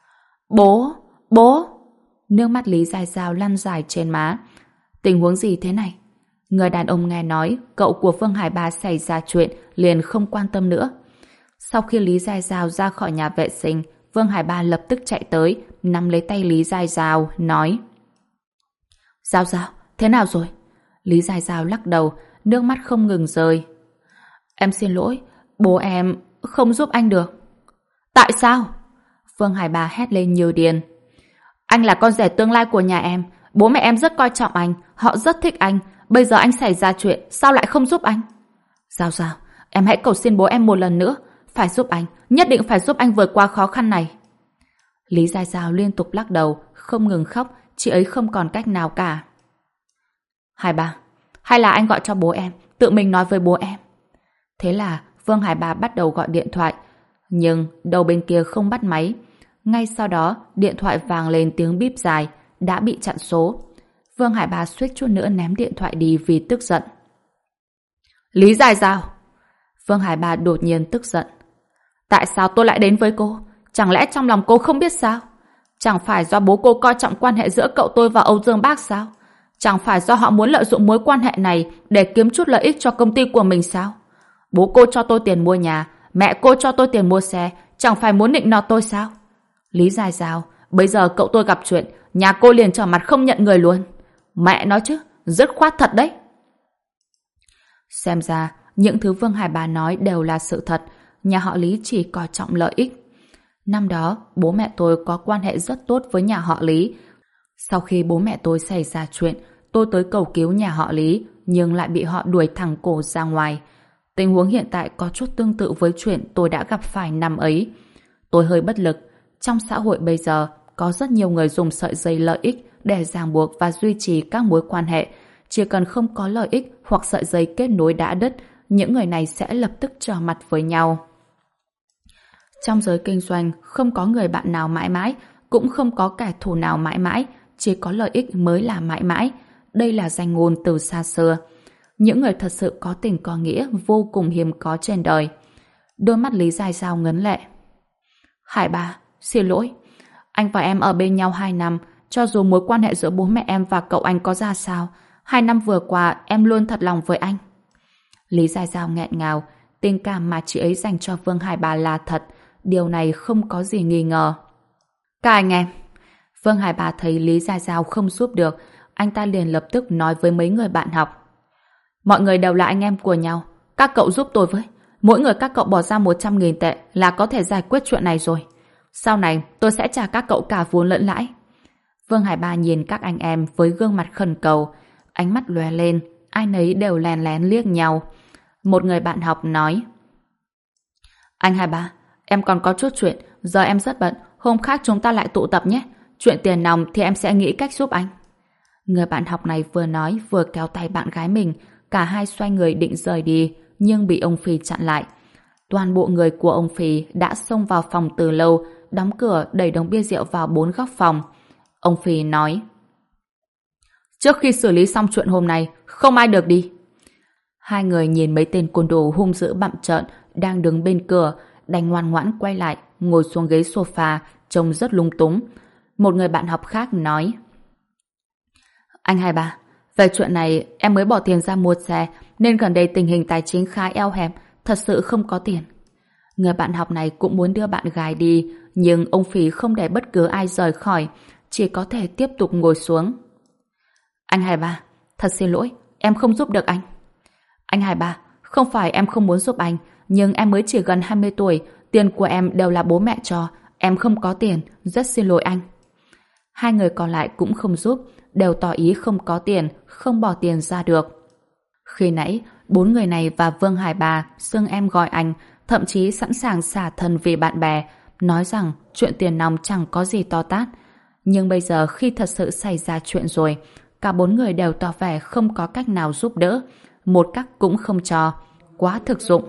A: Bố! Nước mắt Lý Dài Dào lăn dài trên má. Tình huống gì thế này? Người đàn ông nghe nói cậu của Phương Hải Ba xảy ra chuyện liền không quan tâm nữa. Sau khi Lý Dài Dào ra khỏi nhà vệ sinh, Vương Hải Ba lập tức chạy tới, nắm lấy tay Lý Dài Dào, nói: Dào, thế nào rồi? Lý Dài Dào lắc đầu, nước mắt không ngừng rơi. Em xin lỗi, bố em không giúp anh được. Tại sao? Vương Hải Ba hét lên như điên. Anh là con rể tương lai của nhà em, bố mẹ em rất coi trọng anh, họ rất thích anh. Bây giờ anh xảy ra chuyện, sao lại không giúp anh? Dào, em hãy cầu xin bố em một lần nữa. Phải giúp anh, nhất định phải giúp anh vượt qua khó khăn này. Lý Giai Giao liên tục lắc đầu, không ngừng khóc, chị ấy không còn cách nào cả. Hải Ba, hay là anh gọi cho bố em, tự mình nói với bố em. Thế là Vương Hải Ba bắt đầu gọi điện thoại, nhưng đầu bên kia không bắt máy. Ngay sau đó, điện thoại vang lên tiếng bíp dài, đã bị chặn số. Vương Hải Ba suýt chút nữa ném điện thoại đi vì tức giận. Lý Giai Giao! Vương Hải Ba đột nhiên tức giận. Tại sao tôi lại đến với cô? Chẳng lẽ trong lòng cô không biết sao? Chẳng phải do bố cô coi trọng quan hệ giữa cậu tôi và Âu Dương Bác sao? Chẳng phải do họ muốn lợi dụng mối quan hệ này để kiếm chút lợi ích cho công ty của mình sao? Bố cô cho tôi tiền mua nhà, mẹ cô cho tôi tiền mua xe, chẳng phải muốn nịnh nọt tôi sao? Lý Giai Giao, bây giờ cậu tôi gặp chuyện, nhà cô liền trở mặt không nhận người luôn. Mẹ nói chứ, dứt khoát thật đấy. Xem ra, những thứ Vương Hải Ba nói đều là sự thật, nhà họ Lý chỉ coi trọng lợi ích. Năm đó, bố mẹ tôi có quan hệ rất tốt với nhà họ Lý. Sau khi bố mẹ tôi xảy ra chuyện, tôi tới cầu cứu nhà họ Lý, nhưng lại bị họ đuổi thẳng cổ ra ngoài. Tình huống hiện tại có chút tương tự với chuyện tôi đã gặp phải năm ấy. Tôi hơi bất lực. Trong xã hội bây giờ, có rất nhiều người dùng sợi dây lợi ích để ràng buộc và duy trì các mối quan hệ. Chỉ cần không có lợi ích hoặc sợi dây kết nối đã đứt, những người này sẽ lập tức trở mặt với nhau. Trong giới kinh doanh, không có người bạn nào mãi mãi, cũng không có kẻ thù nào mãi mãi, chỉ có lợi ích mới là mãi mãi. Đây là danh ngôn từ xa xưa. Những người thật sự có tình có nghĩa vô cùng hiếm có trên đời. Đôi mắt Lý Giai Giao ngấn lệ. Hải Ba, xin lỗi. Anh và em ở bên nhau 2 năm, cho dù mối quan hệ giữa bố mẹ em và cậu anh có ra sao, 2 năm vừa qua em luôn thật lòng với anh. Lý Giai Giao nghẹn ngào, tình cảm mà chị ấy dành cho Vương Hải Ba là thật, điều này không có gì nghi ngờ. Các anh em. Vương Hải Ba thấy Lý Giai Giao không giúp được, anh ta liền lập tức nói với mấy người bạn học. Mọi người đều là anh em của nhau, các cậu giúp tôi với. Mỗi người các cậu bỏ ra 100.000 tệ là có thể giải quyết chuyện này rồi. Sau này tôi sẽ trả các cậu cả vốn lẫn lãi. Vương Hải Ba nhìn các anh em với gương mặt khẩn cầu, ánh mắt lóe lên, ai nấy đều lén lén liếc nhau. Một người bạn học nói: Anh Hải Ba, em còn có chút chuyện, giờ em rất bận, hôm khác chúng ta lại tụ tập nhé. Chuyện tiền nòng thì em sẽ nghĩ cách giúp anh. Người bạn học này vừa nói vừa kéo tay bạn gái mình, cả hai xoay người định rời đi, nhưng bị ông Phì chặn lại. Toàn bộ người của ông Phì đã xông vào phòng từ lâu, đóng cửa đẩy đống bia rượu vào 4 góc phòng. Ông Phì nói: Trước khi xử lý xong chuyện hôm nay, không ai được đi. Hai người nhìn mấy tên côn đồ hung dữ bặm trợn đang đứng bên cửa, đành ngoan ngoãn quay lại, ngồi xuống ghế sofa, trông rất lung túng. Một người bạn học khác nói: Anh Hải Ba, về chuyện này em mới bỏ tiền ra mua xe, nên gần đây tình hình tài chính khá eo hẹp, thật sự không có tiền. Người bạn học này cũng muốn đưa bạn gái đi, nhưng ông Phí không để bất cứ ai rời khỏi, chỉ có thể tiếp tục ngồi xuống. Anh Hải Ba, thật xin lỗi, em không giúp được anh. Anh Hải Ba, không phải em không muốn giúp anh, nhưng em mới chỉ gần 20 tuổi, tiền của em đều là bố mẹ cho, em không có tiền, rất xin lỗi anh. Hai người còn lại cũng không giúp, đều tỏ ý không có tiền, không bỏ tiền ra được. Khi nãy, 4 người này và Vương Hải Ba xưng em gọi anh, thậm chí sẵn sàng xả thân vì bạn bè, nói rằng chuyện tiền nong chẳng có gì to tát. Nhưng bây giờ khi thật sự xảy ra chuyện rồi, cả 4 người đều tỏ vẻ không có cách nào giúp đỡ, một cách cũng không cho, quá thực dụng.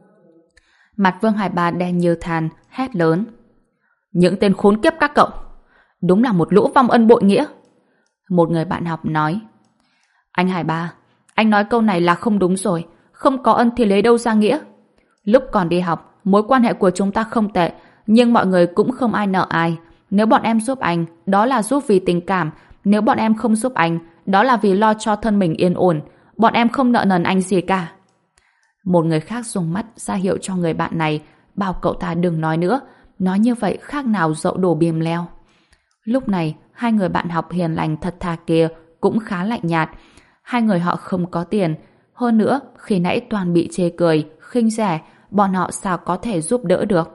A: Mặt Vương Hải Ba đen như than, hét lớn: Những tên khốn kiếp các cậu! Đúng là một lũ vong ân bội nghĩa! Một người bạn học nói: Anh Hải Ba, anh nói câu này là không đúng rồi, không có ân thì lấy đâu ra nghĩa. Lúc còn đi học, mối quan hệ của chúng ta không tệ, nhưng mọi người cũng không ai nợ ai. Nếu bọn em giúp anh, đó là giúp vì tình cảm. Nếu bọn em không giúp anh, đó là vì lo cho thân mình yên ổn. Bọn em không nợ nần anh gì cả. Một người khác dùng mắt ra hiệu cho người bạn này, bảo cậu ta đừng nói nữa, nói như vậy khác nào dậu đổ bìm leo. Lúc này, hai người bạn học hiền lành thật thà kia cũng khá lạnh nhạt. Hai người họ không có tiền, hơn nữa khi nãy toàn bị chê cười, khinh rẻ, bọn họ sao có thể giúp đỡ được.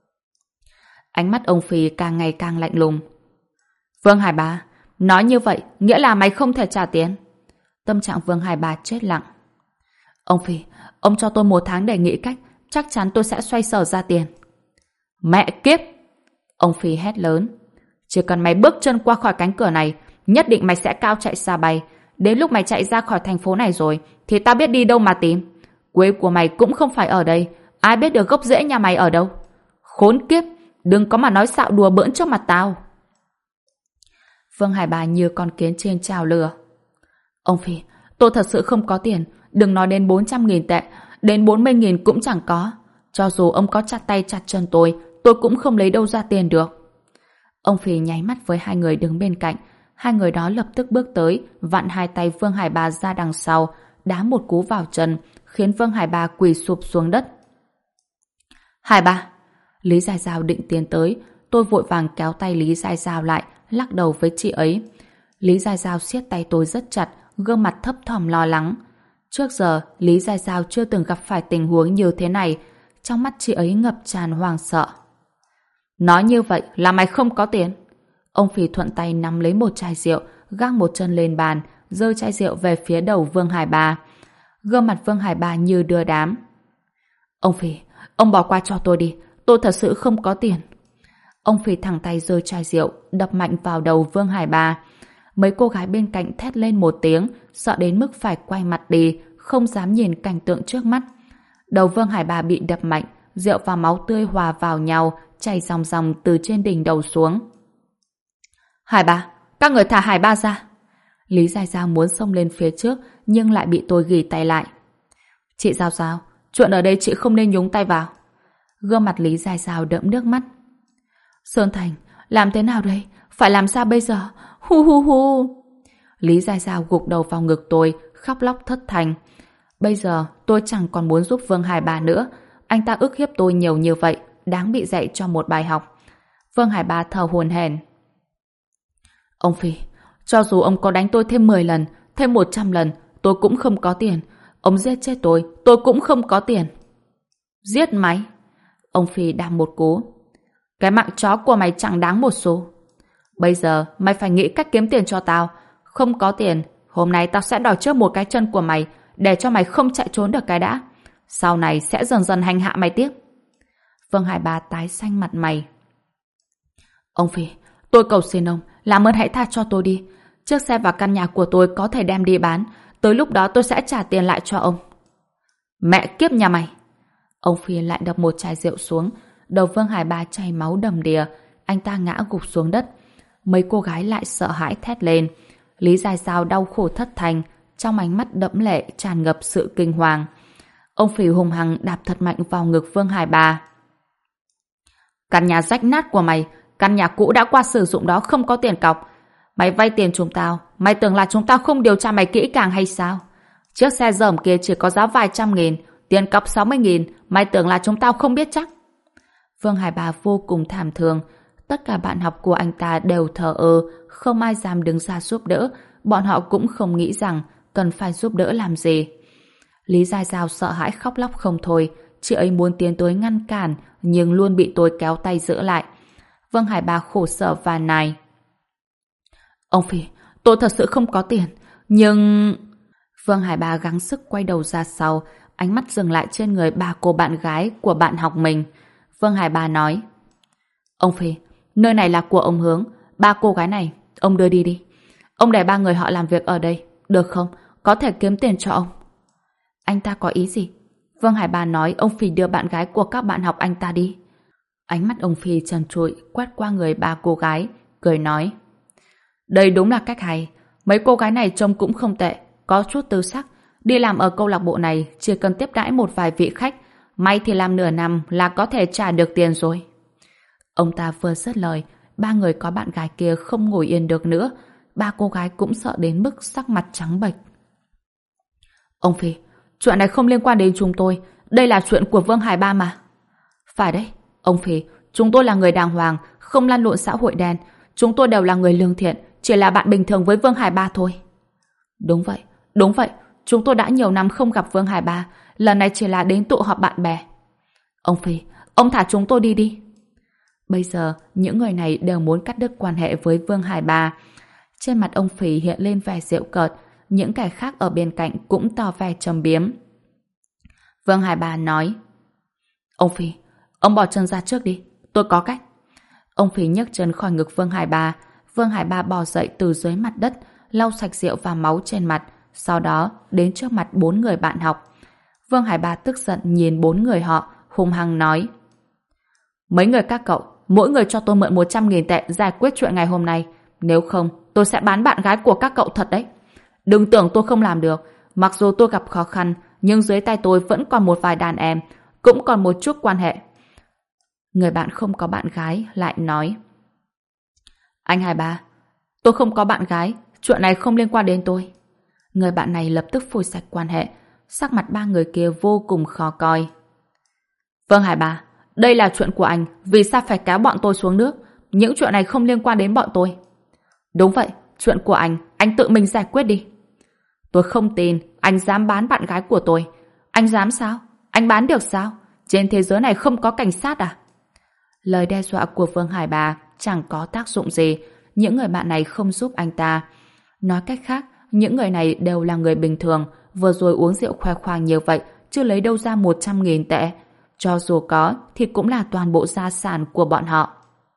A: Ánh mắt ông Phi càng ngày càng lạnh lùng. Vương Hải Ba, nói như vậy nghĩa là mày không thể trả tiền. Tâm trạng Vương Hải Ba chết lặng. Ông Phi, ông cho tôi 1 tháng để nghĩ cách, chắc chắn tôi sẽ xoay sở ra tiền. Mẹ kiếp! Ông Phi hét lớn. Chỉ cần mày bước chân qua khỏi cánh cửa này, nhất định mày sẽ cao chạy xa bay. Đến lúc mày chạy ra khỏi thành phố này rồi, thì tao biết đi đâu mà tìm. Quê của mày cũng không phải ở đây, ai biết được gốc rễ nhà mày ở đâu. Khốn kiếp, đừng có mà nói xạo đùa bỡn trước mặt tao. Vương Hải Ba như con kiến trên chảo lửa. Ông Phi, tôi thật sự không có tiền, đừng nói đến 400.000 tệ, đến 40.000 cũng chẳng có. Cho dù ông có chặt tay chặt chân tôi cũng không lấy đâu ra tiền được. Ông Phi nháy mắt với hai người đứng bên cạnh, hai người đó lập tức bước tới, vặn hai tay Vương Hải Ba ra đằng sau, đá một cú vào chân, khiến Vương Hải Ba quỳ sụp xuống đất. Hải Ba! Lý Giai Giao định tiến tới, tôi vội vàng kéo tay Lý Giai Giao lại, lắc đầu với chị ấy. Lý Giai Giao siết tay tôi rất chặt, gương mặt thấp thỏm lo lắng. Trước giờ, Lý Giai Giao chưa từng gặp phải tình huống như thế này, trong mắt chị ấy ngập tràn hoảng sợ. Nói như vậy là mày không có tiền. Ông Phi thuận tay nắm lấy một chai rượu, gác một chân lên bàn, giơ chai rượu về phía đầu Vương Hải Ba. Gương mặt Vương Hải Ba như đưa đám. Ông Phi, ông bỏ qua cho tôi đi, tôi thật sự không có tiền. Ông Phi thẳng tay giơ chai rượu, đập mạnh vào đầu Vương Hải Ba. Mấy cô gái bên cạnh thét lên một tiếng, sợ đến mức phải quay mặt đi, không dám nhìn cảnh tượng trước mắt. Đầu Vương Hải Ba bị đập mạnh, rượu và máu tươi hòa vào nhau, chảy ròng ròng từ trên đỉnh đầu xuống. Hải Ba, các người thả Hải Ba ra. Lý Giai Giao muốn xông lên phía trước, nhưng lại bị tôi ghì tay lại. Chị Giao Giao, chuyện ở đây chị không nên nhúng tay vào. Gương mặt Lý Giai Giao đẫm nước mắt. Sơn Thành, làm thế nào đây? Phải làm sao bây giờ? Hu hu hu. Lý Giai Giao gục đầu vào ngực tôi, khóc lóc thất thanh. Bây giờ tôi chẳng còn muốn giúp Vương Hải Ba nữa. Anh ta ức hiếp tôi nhiều như vậy, đáng bị dạy cho một bài học. Vương Hải Ba thở hổn hển. Ông Phi, cho dù ông có đánh tôi thêm 10 lần, thêm 100 lần, tôi cũng không có tiền. Ông giết chết tôi cũng không có tiền. Giết mày? Ông Phi đạp một cú. Cái mạng chó của mày chẳng đáng một xu. Bây giờ mày phải nghĩ cách kiếm tiền cho tao. Không có tiền, hôm nay tao sẽ đòi trước một cái chân của mày, để cho mày không chạy trốn được cái đã. Sau này sẽ dần dần hành hạ mày tiếp. Vương Hải Ba tái xanh mặt mày. Ông Phi, tôi cầu xin ông, làm ơn hãy tha cho tôi đi. Chiếc xe và căn nhà của tôi có thể đem đi bán, tới lúc đó tôi sẽ trả tiền lại cho ông. Mẹ kiếp nhà mày! Ông Phi lại đập một chai rượu xuống, đầu Vương Hải Ba chảy máu đầm đìa, anh ta ngã gục xuống đất. Mấy cô gái lại sợ hãi thét lên. Lý Giai Giao đau khổ thất thanh, trong ánh mắt đẫm lệ tràn ngập sự kinh hoàng. Ông Phi hùng hăng đạp thật mạnh vào ngực Vương Hải Ba. Căn nhà rách nát của mày, căn nhà cũ đã qua sử dụng đó không có tiền cọc. Mày vay tiền chúng tao, mày tưởng là chúng tao không điều tra mày kỹ càng hay sao? Chiếc xe dởm kia chỉ có giá vài trăm nghìn, tiền cọc 60.000, mày tưởng là chúng tao không biết chắc? Vương Hải Ba vô cùng thảm thương. Tất cả bạn học của anh ta đều thờ ơ, không ai dám đứng ra giúp đỡ. Bọn họ cũng không nghĩ rằng cần phải giúp đỡ làm gì. Lý Giai Giao sợ hãi khóc lóc không thôi. Chị ấy muốn tiến tới ngăn cản, nhưng luôn bị tôi kéo tay giữ lại. Vương Hải Ba khổ sở và nài. Ông Phi, tôi thật sự không có tiền, nhưng... Vương Hải Ba gắng sức quay đầu ra sau, ánh mắt dừng lại trên người ba cô bạn gái của bạn học mình. Vương Hải Ba nói. Ông Phi, nơi này là của ông Hướng, ba cô gái này, ông đưa đi đi. Ông để ba người họ làm việc ở đây, được không? Có thể kiếm tiền cho ông. Anh ta có ý gì? Vương Hải Ba nói ông Phi đưa bạn gái của các bạn học anh ta đi. Ánh mắt ông Phi trần trụi quét qua người ba cô gái, cười nói. Đây đúng là cách hay. Mấy cô gái này trông cũng không tệ, có chút tư sắc. Đi làm ở câu lạc bộ này chỉ cần tiếp đãi một vài vị khách, may thì làm nửa năm là có thể trả được tiền rồi. Ông ta vừa dứt lời, ba người có bạn gái kia không ngồi yên được nữa. Ba cô gái cũng sợ đến mức sắc mặt trắng bệch. Ông Phi, chuyện này không liên quan đến chúng tôi. Đây là chuyện của Vương Hải Ba mà. Phải đấy, ông Phi, chúng tôi là người đàng hoàng, không lăn lộn xã hội đen. Chúng tôi đều là người lương thiện, chỉ là bạn bình thường với Vương Hải Ba thôi. Đúng vậy. Chúng tôi đã nhiều năm không gặp Vương Hải Ba, lần này chỉ là đến tụ họp bạn bè. Ông Phi, ông thả chúng tôi đi đi. Bây giờ, những người này đều muốn cắt đứt quan hệ với Vương Hải Ba. Trên mặt ông Phi hiện lên vẻ giễu cợt, những kẻ khác ở bên cạnh cũng tỏ vẻ trầm biếm. Vương Hải Ba nói. Ông Phi, ông bỏ chân ra trước đi, tôi có cách. Ông Phí nhấc chân khỏi ngực Vương Hải Ba. Vương Hải Ba bò dậy từ dưới mặt đất, lau sạch rượu và máu trên mặt, sau đó đến trước mặt 4 người bạn học. Vương Hải Ba tức giận nhìn 4 người họ, hung hăng nói: mấy người các cậu, mỗi người cho tôi mượn 100.000 tệ giải quyết chuyện ngày hôm nay. Nếu không, tôi sẽ bán bạn gái của các cậu thật đấy. Đừng tưởng tôi không làm được. Mặc dù tôi gặp khó khăn, nhưng dưới tay tôi vẫn còn một vài đàn em, cũng còn một chút quan hệ. Người bạn không có bạn gái lại nói: anh Hải Ba, tôi không có bạn gái, chuyện này không liên quan đến tôi. Người bạn này lập tức phủi sạch quan hệ, sắc mặt 3 người kia vô cùng khó coi. Vương Hải Ba, đây là chuyện của anh, vì sao phải kéo bọn tôi xuống nước? Những chuyện này không liên quan đến bọn tôi. Đúng vậy, chuyện của anh tự mình giải quyết đi. Tôi không tin anh dám bán bạn gái của tôi. Anh dám sao? Anh bán được sao? Trên thế giới này không có cảnh sát à? Lời đe dọa của Vương Hải Ba chẳng có tác dụng gì. Những người bạn này không giúp anh ta. Nói cách khác, những người này đều là người bình thường, vừa rồi uống rượu khoe khoang như vậy, chưa lấy đâu ra 100.000 tệ. Cho dù có, thì cũng là toàn bộ gia sản của bọn họ.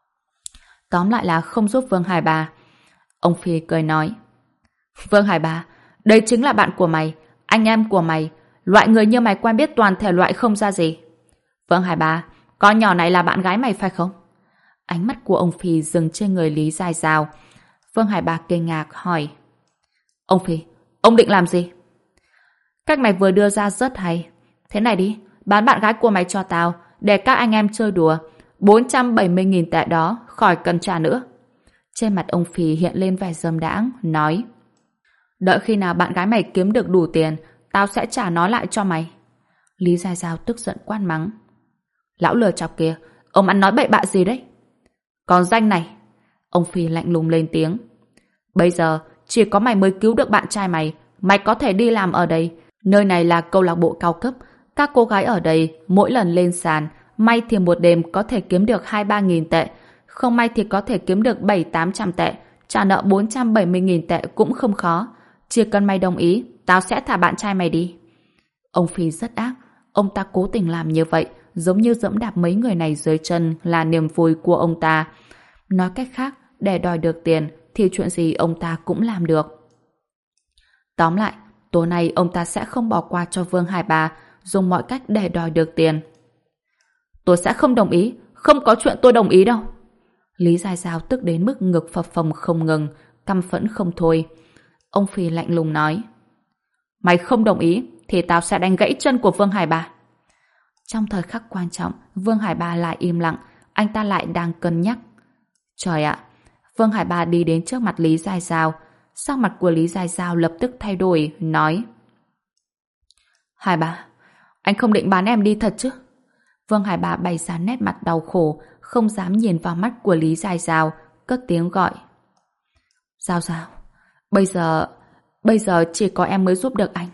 A: Tóm lại là không giúp Vương Hải Ba. Ông Phi cười nói: Vương Hải Ba, đây chính là bạn của mày, anh em của mày. Loại người như mày quen biết toàn thể loại không ra gì. Vương Hải Ba, con nhỏ này là bạn gái mày phải không? Ánh mắt của ông Phi dừng trên người Lý Dài Dào. Vương Hải Ba kinh ngạc hỏi: ông Phi, ông định làm gì? Cách mày vừa đưa ra rất hay. Thế này đi, bán bạn gái của mày cho tao, để các anh em chơi đùa. 470.000 tệ đó, khỏi cần trả nữa. Trên mặt ông Phi hiện lên vẻ dâm đãng, nói: đợi khi nào bạn gái mày kiếm được đủ tiền, tao sẽ trả nó lại cho mày. Lý Gia Giao tức giận quát mắng: lão lừa chọc kìa, ông ăn nói bậy bạ gì đấy? Còn danh này, ông Phi lạnh lùng lên tiếng: bây giờ chỉ có mày mới cứu được bạn trai mày. Mày có thể đi làm ở đây. Nơi này là câu lạc bộ cao cấp. Các cô gái ở đây mỗi lần lên sàn, may thì một đêm có thể kiếm được 2-3 nghìn tệ, không may thì có thể kiếm được 700-800 tệ. Trả nợ 470.000 tệ cũng không khó. Chỉ cần mày đồng ý, tao sẽ thả bạn trai mày đi. Ông Phi rất ác. Ông ta cố tình làm như vậy, giống như dẫm đạp mấy người này dưới chân là niềm vui của ông ta. Nói cách khác, để đòi được tiền thì chuyện gì ông ta cũng làm được. Tóm lại, tối nay ông ta sẽ không bỏ qua cho Vương Hải Ba, dùng mọi cách để đòi được tiền. Tôi sẽ không đồng ý, không có chuyện tôi đồng ý đâu. Lý Gia Giao tức đến mức ngực phập phồng không ngừng, căm phẫn không thôi. Ông Phi lạnh lùng nói: mày không đồng ý thì tao sẽ đánh gãy chân của Vương Hải Ba. Trong thời khắc quan trọng, Vương Hải Ba lại im lặng, anh ta lại đang cân nhắc. Trời ạ! Vương Hải Ba đi đến trước mặt Lý Gia Giao. Sắc mặt của Lý Gia Giao lập tức thay đổi, nói: Hải Ba, anh không định bán em đi thật chứ? Vương Hải Ba bày ra nét mặt đau khổ, không dám nhìn vào mắt của Lý Gia Giao, cất tiếng gọi: Giao Giao, bây giờ chỉ có em mới giúp được anh.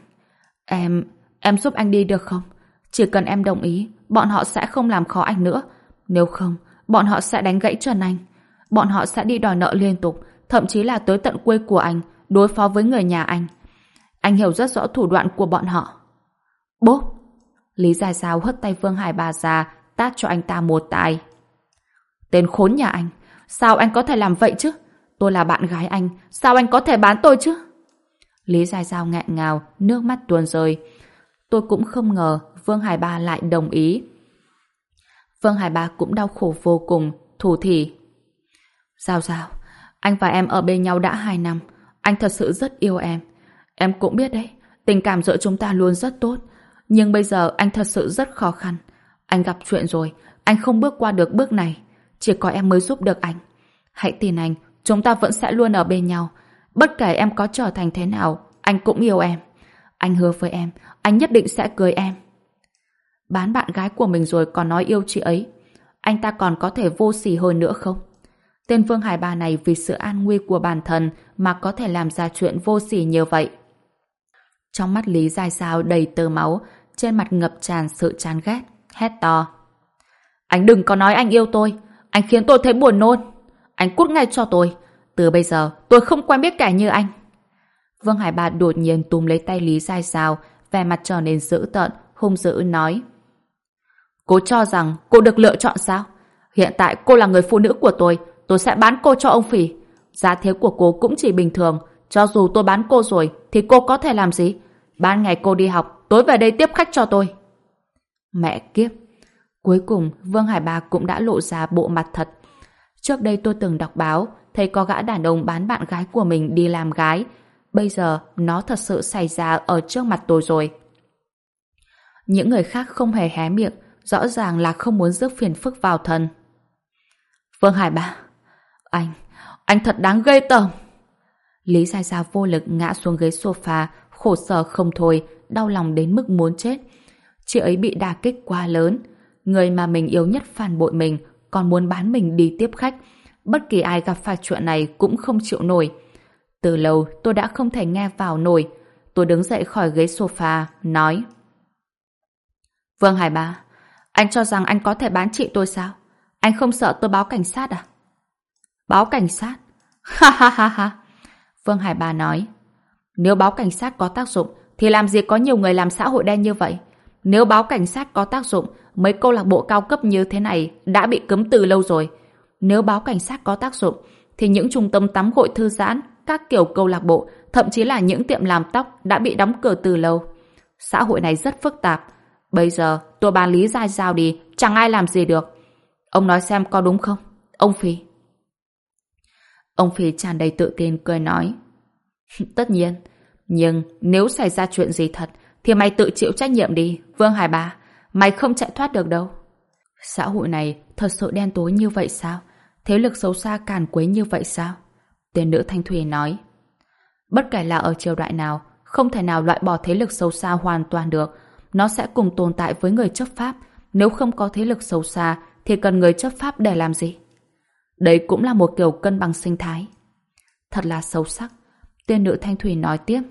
A: Em giúp anh đi được không? Chỉ cần em đồng ý, bọn họ sẽ không làm khó anh nữa. Nếu không, bọn họ sẽ đánh gãy chân anh. Bọn họ sẽ đi đòi nợ liên tục, thậm chí là tới tận quê của anh, đối phó với người nhà anh. Anh hiểu rất rõ thủ đoạn của bọn họ. Bốp! Lý Gia Giao hất tay Vương Hải Ba ra, tát cho anh ta một tai. Tên khốn nhà anh, sao anh có thể làm vậy chứ? Tôi là bạn gái anh, sao anh có thể bán tôi chứ? Lý Gia Giao nghẹn ngào, nước mắt tuôn rơi. Tôi cũng không ngờ Vương Hải Ba lại đồng ý. Vương Hải Ba cũng đau khổ vô cùng, thủ thỉ: Giao Giao, anh và em ở bên nhau đã 2 năm. Anh thật sự rất yêu em. Em cũng biết đấy, tình cảm giữa chúng ta luôn rất tốt. Nhưng bây giờ anh thật sự rất khó khăn. Anh gặp chuyện rồi, anh không bước qua được bước này. Chỉ có em mới giúp được anh. Hãy tin anh, chúng ta vẫn sẽ luôn ở bên nhau. Bất kể em có trở thành thế nào, anh cũng yêu em. Anh hứa với em, anh nhất định sẽ cưới em. Bán bạn gái của mình rồi còn nói yêu chị ấy. Anh ta còn có thể vô sỉ hơn nữa không? Tên Vương Hải Ba này vì sự an nguy của bản thân mà có thể làm ra chuyện vô sỉ như vậy. Trong mắt Lý Gia Giao đầy tơ máu, trên mặt ngập tràn sự chán ghét, hét to: Anh đừng có nói anh yêu tôi, anh khiến tôi thấy buồn nôn. Anh cút ngay cho tôi. Từ bây giờ tôi không quen biết kẻ như anh. Vương Hải Ba đột nhiên túm lấy tay Lý Gia Giao, vẻ mặt trở nên dữ tợn, hung dữ nói: Cô cho rằng cô được lựa chọn sao? Hiện tại cô là người phụ nữ của tôi sẽ bán cô cho ông Phỉ. Giá thế của cô cũng chỉ bình thường, cho dù tôi bán cô rồi thì cô có thể làm gì? Ban ngày cô đi học, tối về đây tiếp khách cho tôi. Mẹ kiếp! Cuối cùng Vương Hải Ba cũng đã lộ ra bộ mặt thật. Trước đây tôi từng đọc báo, thấy có gã đàn ông bán bạn gái của mình đi làm gái. Bây giờ nó thật sự xảy ra ở trước mặt tôi rồi. Những người khác không hề hé miệng, rõ ràng là không muốn rước phiền phức vào thân. Vương Hải Ba, anh thật đáng ghê tởm. Lý Gia Gia vô lực ngã xuống ghế sofa, khổ sở không thôi, đau lòng đến mức muốn chết. Chị ấy bị đả kích quá lớn. Người mà mình yêu nhất phản bội mình, còn muốn bán mình đi tiếp khách. Bất kỳ ai gặp phải chuyện này cũng không chịu nổi. Từ lâu tôi đã không thể nghe vào nổi. Tôi đứng dậy khỏi ghế sofa, nói: Vương Hải Ba, anh cho rằng anh có thể bán chị tôi sao? Anh không sợ tôi báo cảnh sát à? Báo cảnh sát? Ha ha ha ha. Vương Hải Ba nói: Nếu báo cảnh sát có tác dụng thì làm gì có nhiều người làm xã hội đen như vậy? Nếu báo cảnh sát có tác dụng, mấy câu lạc bộ cao cấp như thế này đã bị cấm từ lâu rồi. Nếu báo cảnh sát có tác dụng thì những trung tâm tắm gội thư giãn, các kiểu câu lạc bộ, thậm chí là những tiệm làm tóc đã bị đóng cửa từ lâu. Xã hội này rất phức tạp. Bây giờ tôi bán Lý Gia Giao đi, chẳng ai làm gì được. Ông nói xem có đúng không, ông Phi? Ông Phi tràn đầy tự tin cười nói: Tất nhiên, nhưng nếu xảy ra chuyện gì thật thì mày tự chịu trách nhiệm đi, Vương Hải Ba. Mày không chạy thoát được đâu. Xã hội này thật sự đen tối như vậy sao? Thế lực xấu xa càn quấy như vậy sao? Tiên nữ Thanh Thủy nói: Bất kể là ở triều đại nào, không thể nào loại bỏ thế lực xấu xa hoàn toàn được. Nó sẽ cùng tồn tại với người chấp pháp. Nếu không có thế lực xấu xa thì cần người chấp pháp để làm gì? Đấy cũng là một kiểu cân bằng sinh thái. Thật là sâu sắc. Tiên nữ Thanh Thủy nói tiếp: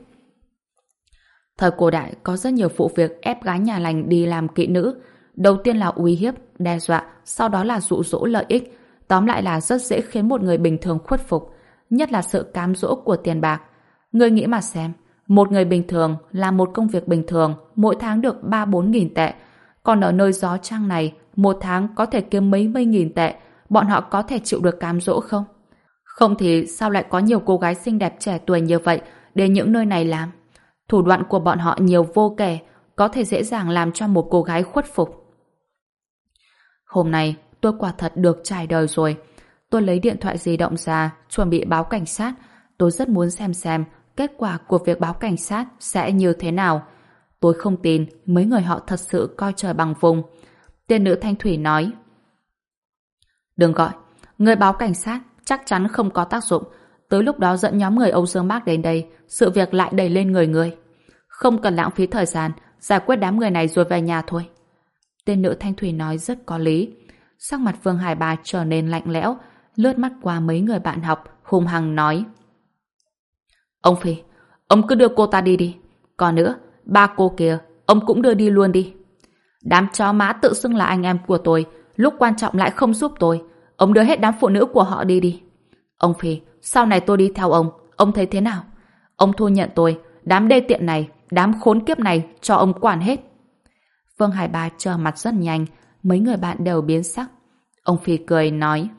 A: Thời cổ đại có rất nhiều vụ việc ép gái nhà lành đi làm kỹ nữ. Đầu tiên là uy hiếp, đe dọa, sau đó là dụ dỗ lợi ích. Tóm lại là rất dễ khiến một người bình thường khuất phục, nhất là sự cám dỗ của tiền bạc. Ngươi nghĩ mà xem, một người bình thường làm một công việc bình thường mỗi tháng được 3-4 nghìn tệ, còn ở nơi gió trăng này một tháng có thể kiếm mấy mươi nghìn tệ. Bọn họ có thể chịu được cám dỗ không? Không thì sao lại có nhiều cô gái xinh đẹp trẻ tuổi như vậy đến những nơi này làm? Thủ đoạn của bọn họ nhiều vô kể, có thể dễ dàng làm cho một cô gái khuất phục. Hôm nay tôi quả thật được trải đời rồi. Tôi lấy điện thoại di động ra, chuẩn bị báo cảnh sát. Tôi rất muốn xem kết quả của việc báo cảnh sát sẽ như thế nào. Tôi không tin mấy người họ thật sự coi trời bằng vùng. Tiên nữ Thanh Thủy nói: Đừng gọi, người báo cảnh sát chắc chắn không có tác dụng. Tới lúc đó dẫn nhóm người Âu Dương Mark đến đây, sự việc lại đẩy lên người. Không cần lãng phí thời gian, giải quyết đám người này rồi về nhà thôi. Tiên nữ Thanh Thủy nói rất có lý. Sắc mặt Vương Hải Ba trở nên lạnh lẽo, lướt mắt qua mấy người bạn học, hung hăng nói: Ông Phi, ông cứ đưa cô ta đi đi. Còn nữa, ba cô kia, ông cũng đưa đi luôn đi. Đám chó má tự xưng là anh em của tôi, lúc quan trọng lại không giúp tôi. Ông đưa hết đám phụ nữ của họ đi đi. Ông Phi, sau này tôi đi theo ông thấy thế nào? Ông thu nhận tôi, đám đê tiện này, đám khốn kiếp này cho ông quản hết. Vương Hải Ba trở mặt rất nhanh, mấy người bạn đều biến sắc. Ông Phi cười nói: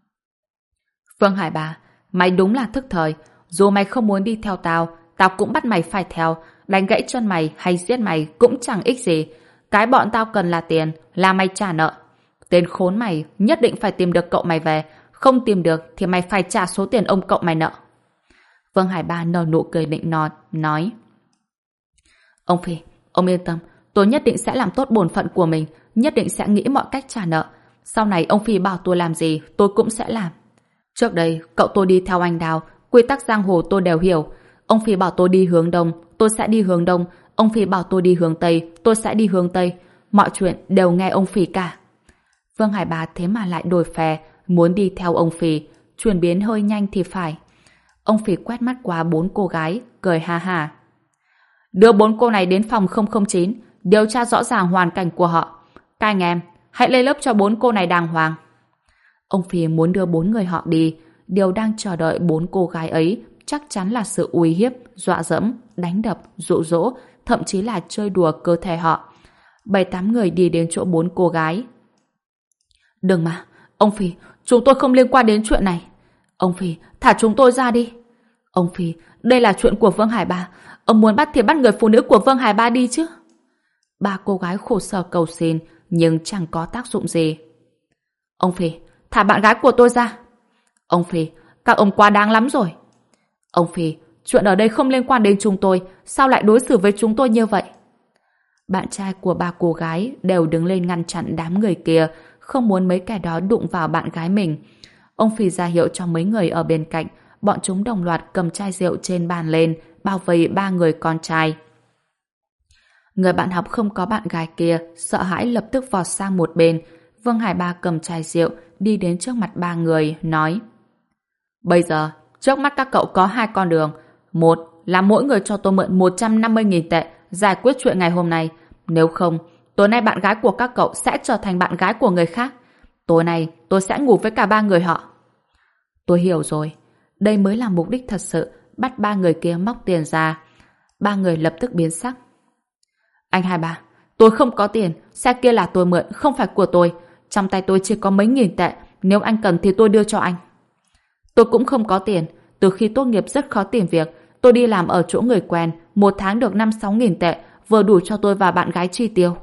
A: Vương Hải Ba, mày đúng là thức thời. Dù mày không muốn đi theo tao cũng bắt mày phải theo. Đánh gãy chân mày hay giết mày cũng chẳng ích gì. Cái bọn tao cần là tiền, là mày trả nợ. Tên khốn mày nhất định phải tìm được cậu mày về. Không tìm được thì mày phải trả số tiền ông cậu mày nợ. Vương Hải Ba nở nụ cười nịnh nọt, nói: Ông Phi, ông yên tâm, tôi nhất định sẽ làm tốt bổn phận của mình, nhất định sẽ nghĩ mọi cách trả nợ. Sau này ông Phi bảo tôi làm gì, tôi cũng sẽ làm. Trước đây, cậu tôi đi theo anh Đào, quy tắc giang hồ tôi đều hiểu. Ông Phi bảo tôi đi hướng đông, tôi sẽ đi hướng đông. Ông Phi bảo tôi đi hướng tây, tôi sẽ đi hướng tây. Mọi chuyện đều nghe ông Phi cả. Vương Hải Ba thế mà lại đổi phe, muốn đi theo ông Phi, chuyển biến hơi nhanh thì phải. Ông Phi quét mắt qua 4 cô gái, cười ha ha: Đưa 4 cô này đến phòng 009, điều tra rõ ràng hoàn cảnh của họ. Các anh em, hãy lên lớp cho 4 cô này đàng hoàng. Ông Phi muốn đưa 4 người họ đi, điều đang chờ đợi 4 cô gái ấy chắc chắn là sự uy hiếp, dọa dẫm, đánh đập, dụ dỗ, thậm chí là chơi đùa cơ thể họ. 7-8 người đi đến chỗ 4 cô gái. Ông Phi, chúng tôi không liên quan đến chuyện này. Ông Phi, thả chúng tôi ra đi. Ông Phi, đây là chuyện của Vương Hải Ba. Ông muốn bắt thì bắt người phụ nữ của Vương Hải Ba đi chứ. Ba cô gái khổ sở cầu xin, nhưng chẳng có tác dụng gì. Ông Phi, thả bạn gái của tôi ra. Ông Phi, các ông quá đáng lắm rồi. Ông Phi, chuyện ở đây không liên quan đến chúng tôi, sao lại đối xử với chúng tôi như vậy? Bạn trai của ba cô gái đều đứng lên ngăn chặn đám người kia, không muốn mấy kẻ đó đụng vào bạn gái mình. Ông Phi ra hiệu cho mấy người ở bên cạnh, bọn chúng đồng loạt cầm chai rượu trên bàn lên, bao vây ba người con trai. Người bạn học không có bạn gái kia, sợ hãi lập tức vọt sang một bên. Vương Hải Ba cầm chai rượu, đi đến trước mặt ba người, nói: Bây giờ, trước mắt các cậu có hai con đường. Một là mỗi người cho tôi mượn 150.000 tệ, giải quyết chuyện ngày hôm nay. Nếu không, tối nay bạn gái của các cậu sẽ trở thành bạn gái của người khác. Tối nay, tôi sẽ ngủ với cả ba người họ. Tôi hiểu rồi. Đây mới là mục đích thật sự, bắt ba người kia móc tiền ra. Ba người lập tức biến sắc. Anh Hải Ba, tôi không có tiền, xe kia là tôi mượn, không phải của tôi. Trong tay tôi chỉ có mấy nghìn tệ, nếu anh cần thì tôi đưa cho anh. Tôi cũng không có tiền, từ khi tốt nghiệp rất khó tìm việc, tôi đi làm ở chỗ người quen, một tháng được 5-6 nghìn tệ, vừa đủ cho tôi và bạn gái chi tiêu.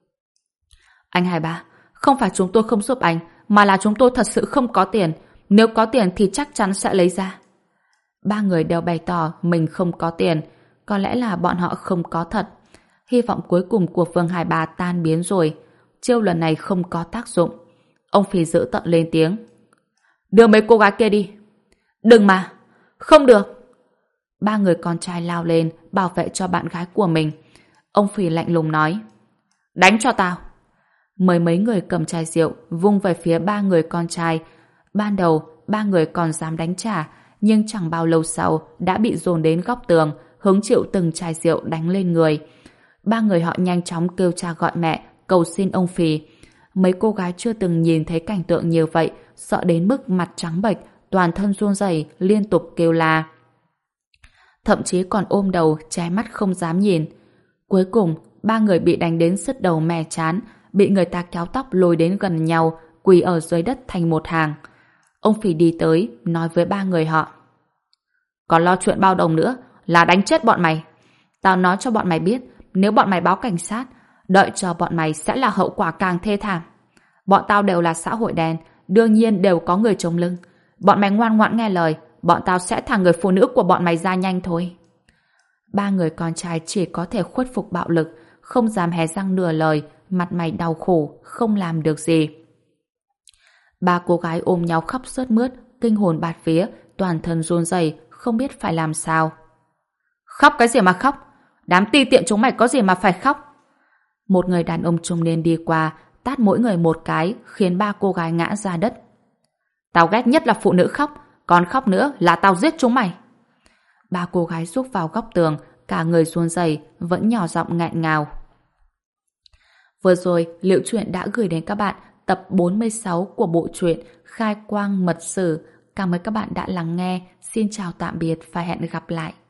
A: Anh Hải Ba, không phải chúng tôi không giúp anh, mà là chúng tôi thật sự không có tiền, nếu có tiền thì chắc chắn sẽ lấy ra. Ba người đều bày tỏ mình không có tiền, có lẽ là bọn họ không có thật. Hy vọng cuối cùng của Vương Hải Ba tan biến rồi, chiêu lần này không có tác dụng. Ông Phi dữ tợn lên tiếng: Đưa mấy cô gái kia đi. Đừng mà, không được. Ba người con trai lao lên bảo vệ cho bạn gái của mình. Ông Phi lạnh lùng nói: Đánh cho tao. Mấy người cầm chai rượu vung về phía ba người con trai. Ban đầu ba người còn dám đánh trả, nhưng chẳng bao lâu sau đã bị dồn đến góc tường, hứng chịu từng chai rượu đánh lên người. Ba người họ nhanh chóng kêu cha gọi mẹ, cầu xin ông Phi. Mấy cô gái chưa từng nhìn thấy cảnh tượng như vậy, sợ đến mức mặt trắng bệch, toàn thân run rẩy, liên tục kêu la. Thậm chí còn ôm đầu, che mắt không dám nhìn. Cuối cùng, ba người bị đánh đến sứt đầu mẻ chán, bị người ta kéo tóc lôi đến gần nhau, quỳ ở dưới đất thành một hàng. Ông Phi đi tới, nói với ba người họ: Còn lo chuyện bao đồng nữa, là đánh chết bọn mày. Tao nói cho bọn mày biết, nếu bọn mày báo cảnh sát, đợi chờ bọn mày sẽ là hậu quả càng thê thảm. Bọn tao đều là xã hội đen, đương nhiên đều có người chống lưng. Bọn mày ngoan ngoãn nghe lời, bọn tao sẽ thả người phụ nữ của bọn mày ra nhanh thôi. Ba người con trai chỉ có thể khuất phục bạo lực, không dám hé răng nửa lời, mặt mày đau khổ, không làm được gì. Ba cô gái ôm nhau khóc sướt mướt, kinh hồn bạt vía, toàn thân run rẩy, không biết phải làm sao. Khóc cái gì mà khóc? Đám ti tiện chúng mày có gì mà phải khóc? Một người đàn ông trung niên đi qua, tát mỗi người một cái, khiến ba cô gái ngã ra đất. Tao ghét nhất là phụ nữ khóc, còn khóc nữa là tao giết chúng mày. Ba cô gái rúc vào góc tường, cả người run rẩy, vẫn nhỏ giọng nghẹn ngào. Vừa rồi, Liệu Truyện đã gửi đến các bạn tập 46 của bộ truyện Khai Quang Mật Sử. Cảm ơn các bạn đã lắng nghe. Xin chào tạm biệt và hẹn gặp lại.